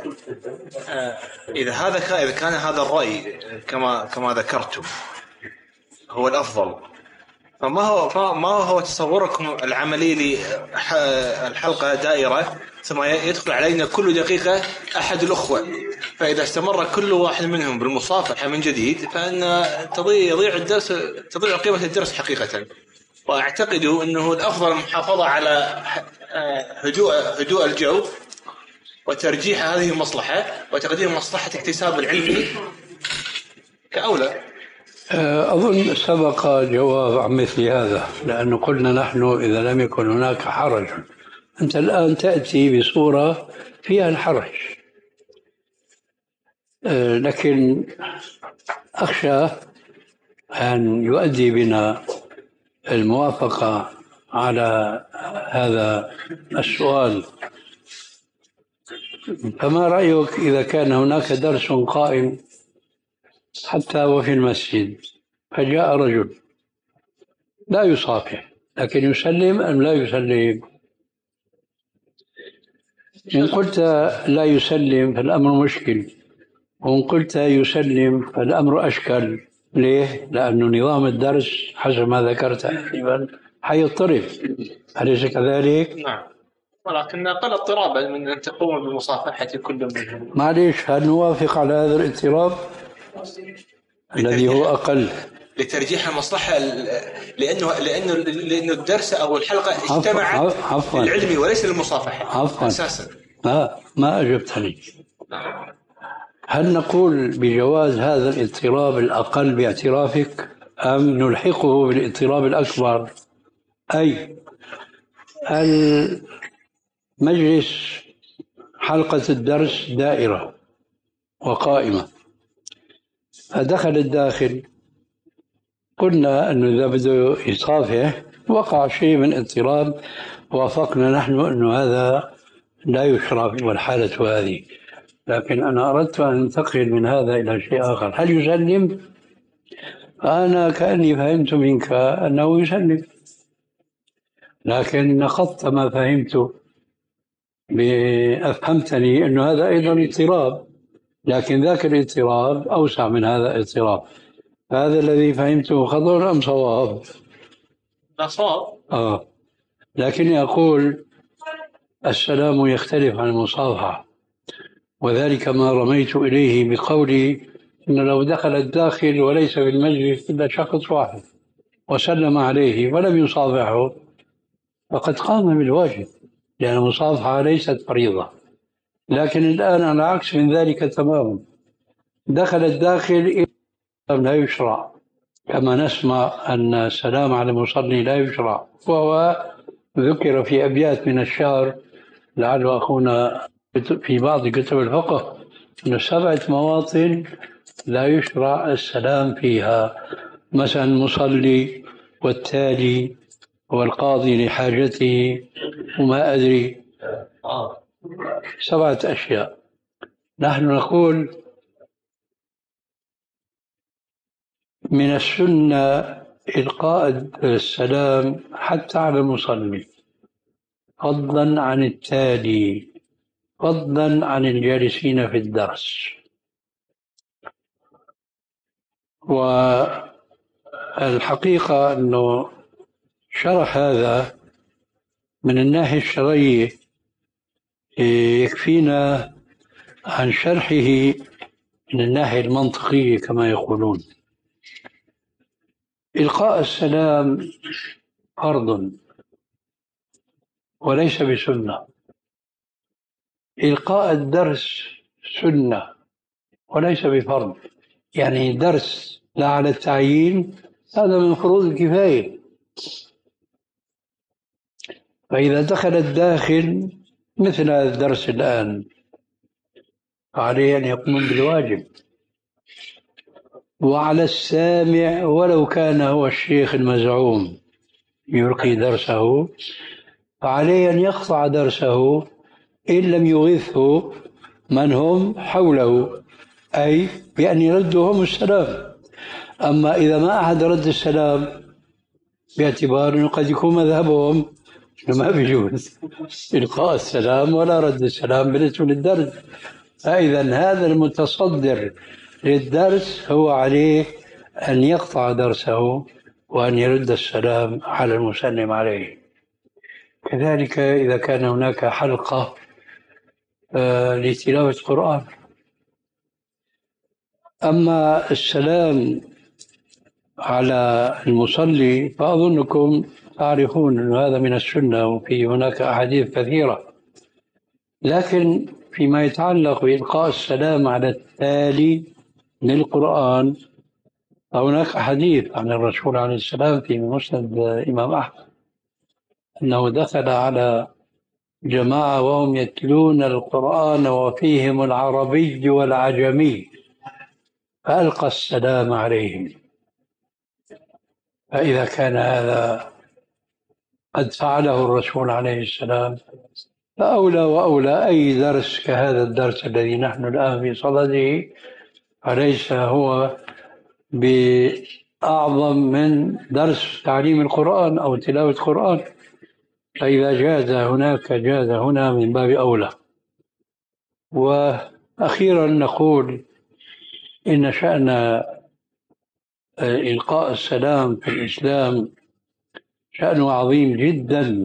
إذا هذا كان إذا كان هذا الرأي كما كما ذكرته هو الأفضل، فما هو ما هو تصوركم العملي للحلقة دائرة ثم يدخل علينا كل دقيقة أحد الأخوة، فإذا استمر كل واحد منهم بالمصافحة من جديد فإن تضيع يضيع الدرس تضيع قيمة الدرس حقيقة. وأعتقد أنه الأفضل المحافظة على هدوء هدوء الجو وترجيح هذه المصلحة وتقديم مصلحة اكتساب العلم كأولى. أظن سبق جواب عن مثل هذا، لأنه قلنا نحن إذا لم يكن هناك حرج. أنت الآن تأتي بصورة فيها الحرج، لكن أخشى أن يؤدي بنا الموافقة على هذا السؤال. فما رأيك إذا كان هناك درس قائم حتى وفي المسجد فجاء رجل لا يصافح لكن يسلم أم لا يسلم؟ إن قلت لا يسلم فالأمر مشكل، وإن قلت يسلم فالأمر أشكل. ليه؟ لأنه نظام الدرس حسب ما ذكرت تقريبا حيضطرب، أليس كذلك؟ نعم، ولكن أقل اضطرابا من أن تقوم بمصافحة كل منهم. معليش، هل نوافق على هذا الاضطراب الذي هو أقل لترجيح المصلحة؟ لأنه لأنه لأنه الدرس أو الحلقة اجتمعت للعلم وليس للمصافحة عفوا. أساسا. ما ما أجبتني. هل نقول بجواز هذا الاضطراب الأقل باعترافك أم نلحقه بالاضطراب الأكبر؟ أي المجلس حلقة الدرس دائرة وقائمة، فدخل الداخل، قلنا أنه إذا بده يصافح وقع شيء من اضطراب، وافقنا نحن أنه هذا لا يشرع في الحالة هذه. لكن أنا أردت أن أنتقل من هذا إلى شيء آخر. هل يسلم؟ أنا كأني فهمت منك أنه يسلم، لكن نقضت ما فهمت، أفهمتني أنه هذا أيضا اضطراب، لكن ذاك الاضطراب أوسع من هذا الاضطراب. هذا الذي فهمته خطأ أم صواب؟ لا صواب. آه. لكني أقول السلام يختلف عن المصافحة، وذلك ما رميت إليه بقولي أنه لو دخل الداخل وليس في المجلس إلا شخص واحد وسلم عليه ولم يصافحه فقد قام بالواجب، لأن المصافحة ليست فريضة. لكن الآن على عكس من ذلك تماما، دخل الداخل لا يشرع، كما نسمع أن السلام على المصلي لا يشرع، وهو ذكر في أبيات من الشعر لعل أخونا في بعض كتب الفقه أن سبعة مواطن لا يشرع السلام فيها، مثلا المصلي والتالي والقاضي لحاجته وما أدري، سبعة أشياء. نحن نقول من السنة إلقاء السلام حتى على المصلي، فضلا عن التالي، فضلا عن الجالسين في الدرس. والحقيقة أنه شرح هذا من الناحية الشرعية يكفينا عن شرحه من الناحية المنطقية كما يقولون. إلقاء السلام فرض وليس بسنة، إلقاء الدرس سنة وليس بفرض، يعني درس لا على التعيين هذا من فروض الكفاية. فإذا دخل الداخل مثل هذا الدرس الآن عليه أن يقوم بالواجب، وعلى السامع ولو كان هو الشيخ المزعوم يلقي درسه فعليه أن يقطع درسه إن لم يغثه من هم حوله، أي بأن يردهم السلام. أما إذا ما أحد رد السلام باعتبار أنه قد يكون مذهبهم ما بيجوز إلقاء السلام ولا رد السلام بالنسبة للدرس، فإذا هذا المتصدر للدرس هو عليه أن يقطع درسه وأن يرد السلام على المسلم عليه. كذلك إذا كان هناك حلقة آه لتلاوة القرآن. أما السلام على المصلي فأظنكم تعرفون أن هذا من السنة، وفي هناك أحاديث كثيرة. لكن فيما يتعلق بإلقاء السلام على التالي للقرآن هناك حديث عن الرسول عليه السلام في مسند الإمام أحمد أنه دخل على جماعة وهم يتلون القرآن وفيهم العربي والعجمي فألقى السلام عليهم. فإذا كان هذا قد فعله الرسول عليه السلام فأولى وأولى أي درس كهذا الدرس الذي نحن الآن في صدده أليس هو بأعظم من درس تعليم القرآن أو تلاوة القرآن؟ فإذا جاز هناك جاز هنا من باب أولى. وأخيرا نقول إن شأن إلقاء السلام في الإسلام شأنه عظيم جدا،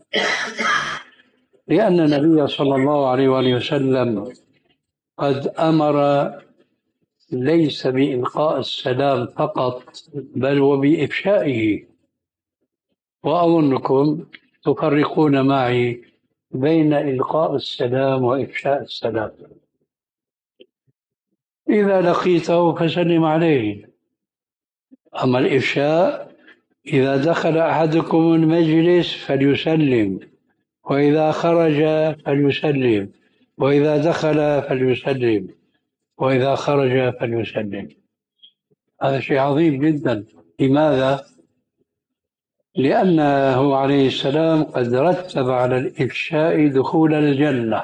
لأن النبي صلى الله عليه وآله وسلم قد أمر ليس بإلقاء السلام فقط بل وبإفشائه. وأظنكم تفرقون معي بين إلقاء السلام وإفشاء السلام. إذا لقيته فسلم عليه، أما الإفشاء إذا دخل أحدكم المجلس فليسلم، وإذا خرج فليسلم، وإذا دخل فليسلم، وإذا خرج فليسلم. هذا شيء عظيم جدا. لماذا؟ لأنه عليه السلام قد رتب على الإفشاء دخول الجنة،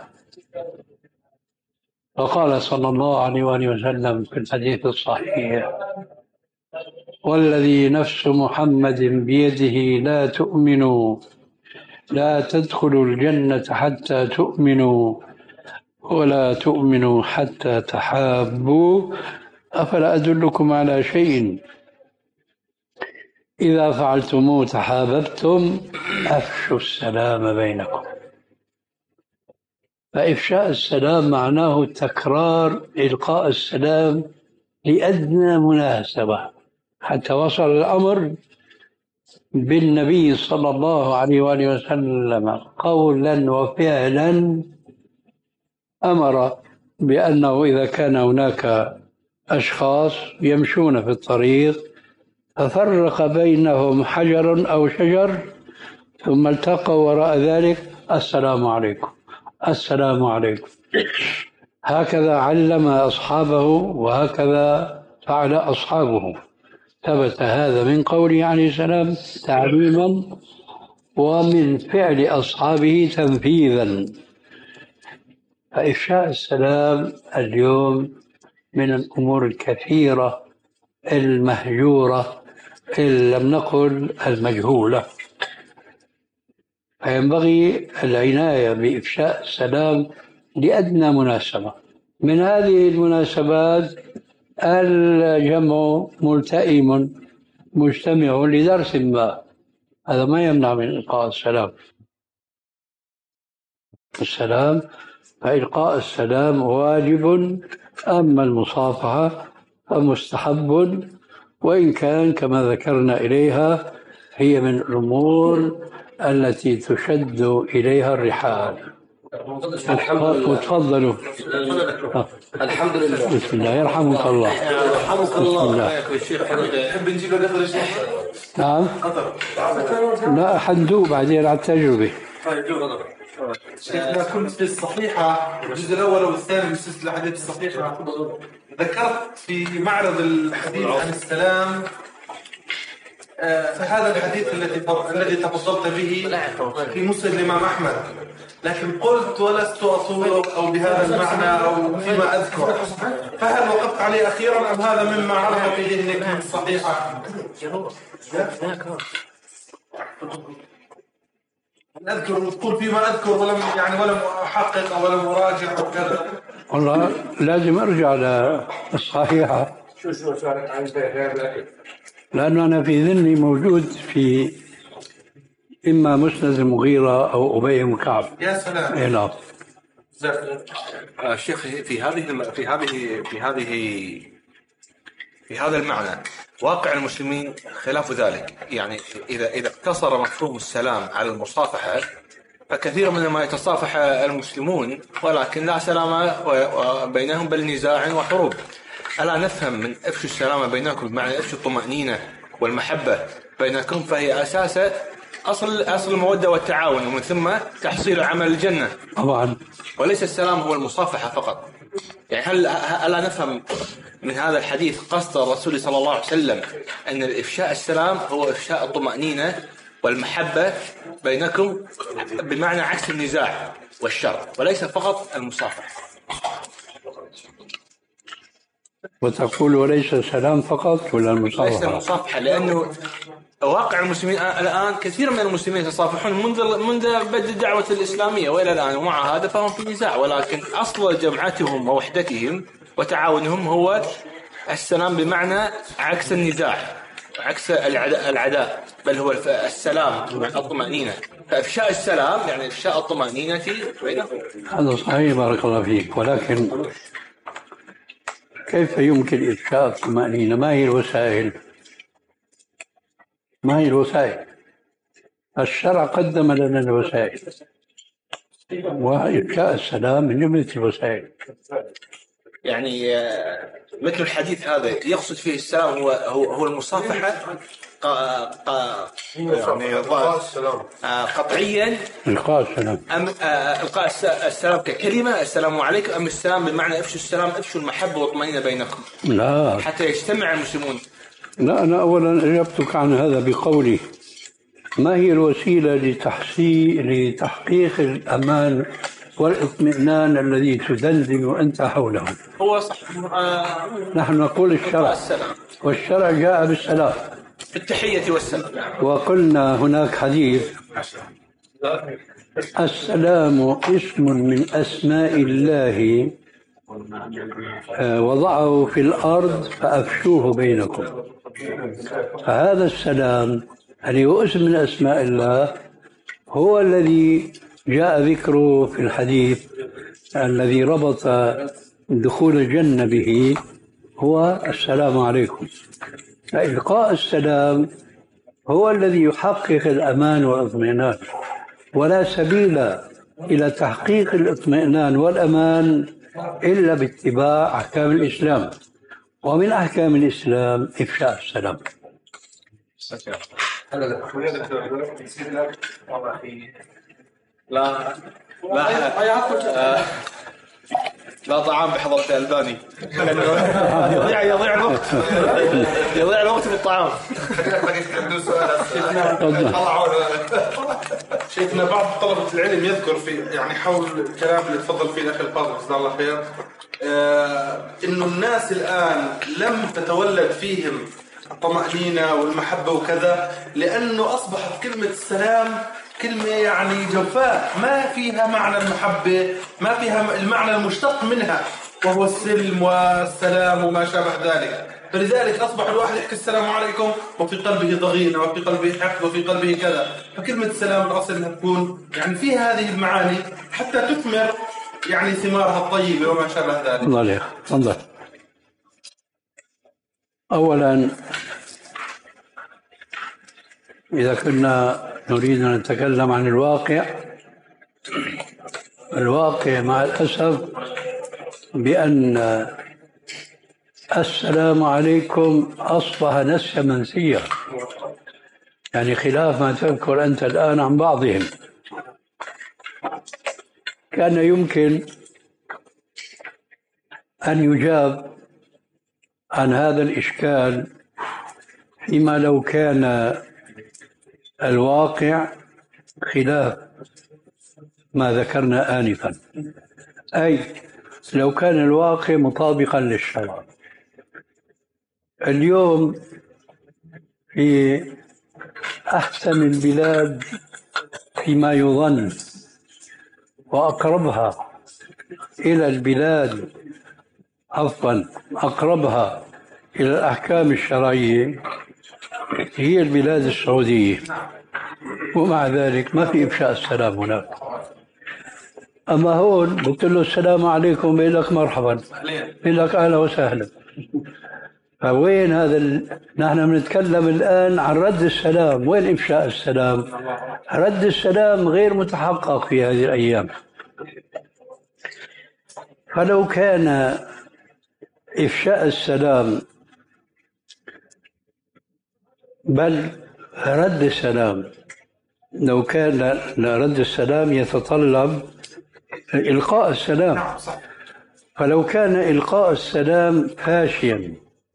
فقال صلى الله عليه وآله وسلم في الحديث الصحيح: والذي نفس محمد بيده لا تؤمنوا لا تدخلوا الجنة حتى تؤمنوا ولا تؤمنوا حتى تحابوا، أفلا أدلكم على شيء إذا فعلتموه تحاببتم، أفشوا السلام بينكم. فإفشاء السلام معناه تكرار إلقاء السلام لأدنى مناسبة، حتى وصل الأمر بالنبي صلى الله عليه وآله وسلم قولا وفعلا أمر بأنه إذا كان هناك أشخاص يمشون في الطريق ففرق بينهم حجر أو شجر ثم التقوا وراء ذلك: السلام عليكم السلام عليكم. هكذا علم أصحابه وهكذا فعل أصحابه. ثبت هذا من قوله عليه السلام تعليما ومن فعل أصحابه تنفيذا. فإفشاء السلام اليوم من الأمور الكثيرة المهجورة إن لم نقل المجهولة، فينبغي العناية بإفشاء السلام لأدنى مناسبة. من هذه المناسبات الجمع ملتئم مجتمع لدرس ما، هذا ما يمنع من إلقاء السلام السلام فإلقاء السلام واجب، أما المصافحة فمستحب، وإن كان كما ذكرنا إليها هي من الأمور التي تشد إليها الرحال. تفضلوا. الحمد لله. بسم الله. يرحمك الله. يرحمك الله. نحب نجيب له قطر الشيخ. نعم. لا، حندوق بعدين على التجربة. شيخنا كل في الصحيحة الجزء الأول والثاني من سلسلة الحديث الصحيحة ذكرت في معرض الحديث عن السلام فهذا الحديث الذي الذي تفضلت به في مسند الإمام أحمد، لكن قلت ولست أصوره أو بهذا المعنى أو فيما أذكر، فهل وقفت عليه أخيرا أم هذا مما عرف في ذهنك من الصحيحة؟ أذكر تقول فيما أذكر ولم يعني ولم أحقق أو ولم أراجع أو كذا. والله لازم أرجع للصحيحة، لأنه أنا في ذهني موجود في إما مسند المغيرة أو أبي بن كعب. يا سلام. إيه نعم. شيخ في هذه في هذه في هذه في هذا المعنى واقع المسلمين خلاف ذلك، يعني إذا إذا اقتصر مفهوم السلام على المصافحة فكثير من ما يتصافح المسلمون ولكن لا سلام بينهم بل نزاع وحروب. ألا نفهم من أفشوا السلام بينكم بمعنى أفشوا الطمأنينة والمحبة بينكم، فهي أساس أصل أصل المودة والتعاون ومن ثم تحصيل عمل الجنة طبعا، وليس السلام هو المصافحة فقط. يعني هل ألا نفهم من هذا الحديث قصد الرسول صلى الله عليه وسلم أن الإفشاء السلام هو إفشاء الطمأنينة والمحبة بينكم بمعنى عكس النزاع والشر وليس فقط المصافحة؟ وتقول وليس السلام فقط ولا المصافحة؟ ليس المصافحة، لأنه واقع المسلمين الآن كثير من المسلمين يتصافحون منذ منذ بدء الدعوة الإسلامية وإلى الآن، ومع هذا فهم في نزاع، ولكن أصل جمعتهم ووحدتهم وتعاونهم هو السلام بمعنى عكس النزاع عكس العداء، بل هو السلام الطمأنينة. فإفشاء السلام يعني إفشاء الطمأنينة بينهم. هذا صحيح، بارك الله فيك، ولكن كيف يمكن إفشاء الطمأنينة؟ ما هي الوسائل؟ ما هي الوسائل؟ الشرع قدم لنا الوسائل، وإفشاء السلام من جملة الوسائل. يعني مثل الحديث هذا يقصد فيه السلام هو هو هو المصافحة قا قا يعني قطعيا إلقاء السلام أم إلقاء السلام ككلمة السلام عليكم، أم السلام بمعنى أفشوا السلام أفشوا المحبة والطمأنينة بينكم لا حتى يجتمع المسلمون؟ لا، أنا أولا أجبتك عن هذا بقولي ما هي الوسيلة لتحصيل لتحقيق الأمان والاطمئنان الذي تدندن أنت حوله؟ هو صح. آه نحن نقول الشرع، والشرع جاء بالسلام بالتحية والسلام. وقلنا هناك حديث السلام اسم من أسماء الله وضعه في الأرض فأفشوه بينكم. فهذا السلام الذي هو اسم من أسماء الله هو الذي جاء ذكره في الحديث الذي ربط دخول الجنة به هو السلام عليكم. فإلقاء السلام هو الذي يحقق الأمان والاطمئنان، ولا سبيل إلى تحقيق الاطمئنان والأمان إلا باتباع أحكام الإسلام، ومن أحكام الإسلام إفشاء السلام. لا لا لا طعام بحضرة الألباني يضيع يضيع الوقت يضيع الوقت بالطعام. شيخنا بعض طلبة العلم يذكر في يعني حول الكلام اللي تفضل فيه الأخ الفاضل جزاه الله خير، آه إنه الناس الآن لم تتولد فيهم الطمأنينة والمحبة وكذا، لأنه أصبحت كلمة السلام كلمة يعني جوفاء ما فيها معنى المحبة، ما فيها المعنى المشتق منها وهو السلم والسلام وما شابه ذلك. فلذلك أصبح الواحد يحكي السلام عليكم وفي قلبه ضغينة وفي قلبه حقد وفي قلبه كذا. فكلمة السلام الأصل أنها تكون يعني فيها هذه المعاني حتى تثمر يعني ثمارها الطيبة وما شابه ذلك. الله عليك. تفضل. أولا إذا كنا نريد أن نتكلم عن الواقع، الواقع مع الأسف بأن السلام عليكم أصبح نسيا منسيا، يعني خلاف ما تذكر أنت الآن عن بعضهم. كان يمكن أن يجاب عن هذا الإشكال فيما لو كان الواقع خلاف ما ذكرنا آنفا، أي لو كان الواقع مطابقا للشرع. اليوم في أحسن البلاد فيما يظن وأقربها إلى البلاد عفوا أقربها إلى الأحكام الشرعية هي البلاد السعودية، ومع ذلك ما في إفشاء السلام هناك. أما هون بتقول له السلام عليكم بيقول لك مرحبا، بيقول لك أهلا وسهلا. فوين هذا ال... نحن بنتكلم الآن عن رد السلام، وين إفشاء السلام؟ رد السلام غير متحقق في هذه الأيام. فلو كان إفشاء السلام بل رد السلام لو كان رد السلام يتطلب إلقاء السلام، فلو كان إلقاء السلام فاشيا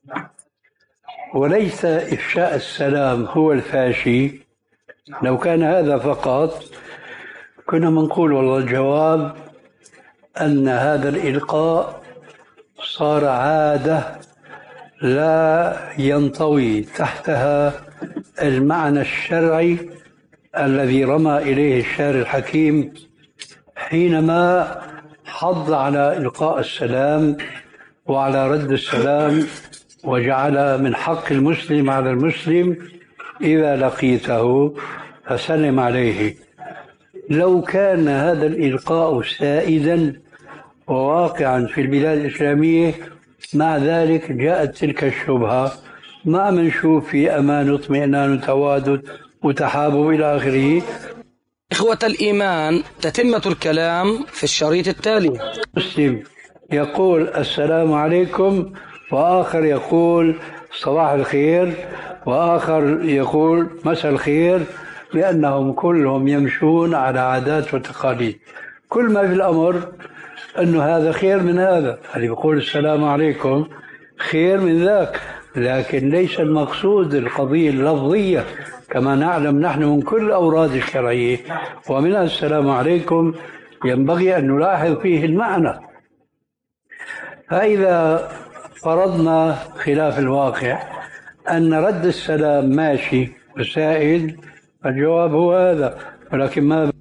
وليس إفشاء السلام هو الفاشي، لو كان هذا فقط كنا منقول والله الجواب أن هذا الإلقاء صار عادة لا ينطوي تحتها المعنى الشرعي الذي رمى إليه الشارع الحكيم حينما حض على إلقاء السلام وعلى رد السلام، وجعل من حق المسلم على المسلم إذا لقيته فسلم عليه. لو كان هذا الإلقاء سائدا وواقعا في البلاد الإسلامية، مع ذلك جاءت تلك الشبهة ما منشوف في أمان واطمئنان وتوادد وتحابب إلى آخره. إخوة الإيمان، تتمة الكلام في الشريط التالي. مسلم يقول السلام عليكم، وآخر يقول صباح الخير، وآخر يقول مساء الخير، لأنهم كلهم يمشون على عادات وتقاليد. كل ما في الأمر أنه هذا خير من هذا، اللي يقول السلام عليكم خير من ذاك، لكن ليس المقصود القضية اللفظية كما نعلم نحن من كل الأوراد الشرعية، ومن السلام عليكم ينبغي أن نلاحظ فيه المعنى. فإذا فرضنا خلاف الواقع أن رد السلام ماشي وسائد، الجواب هو هذا، ولكن ما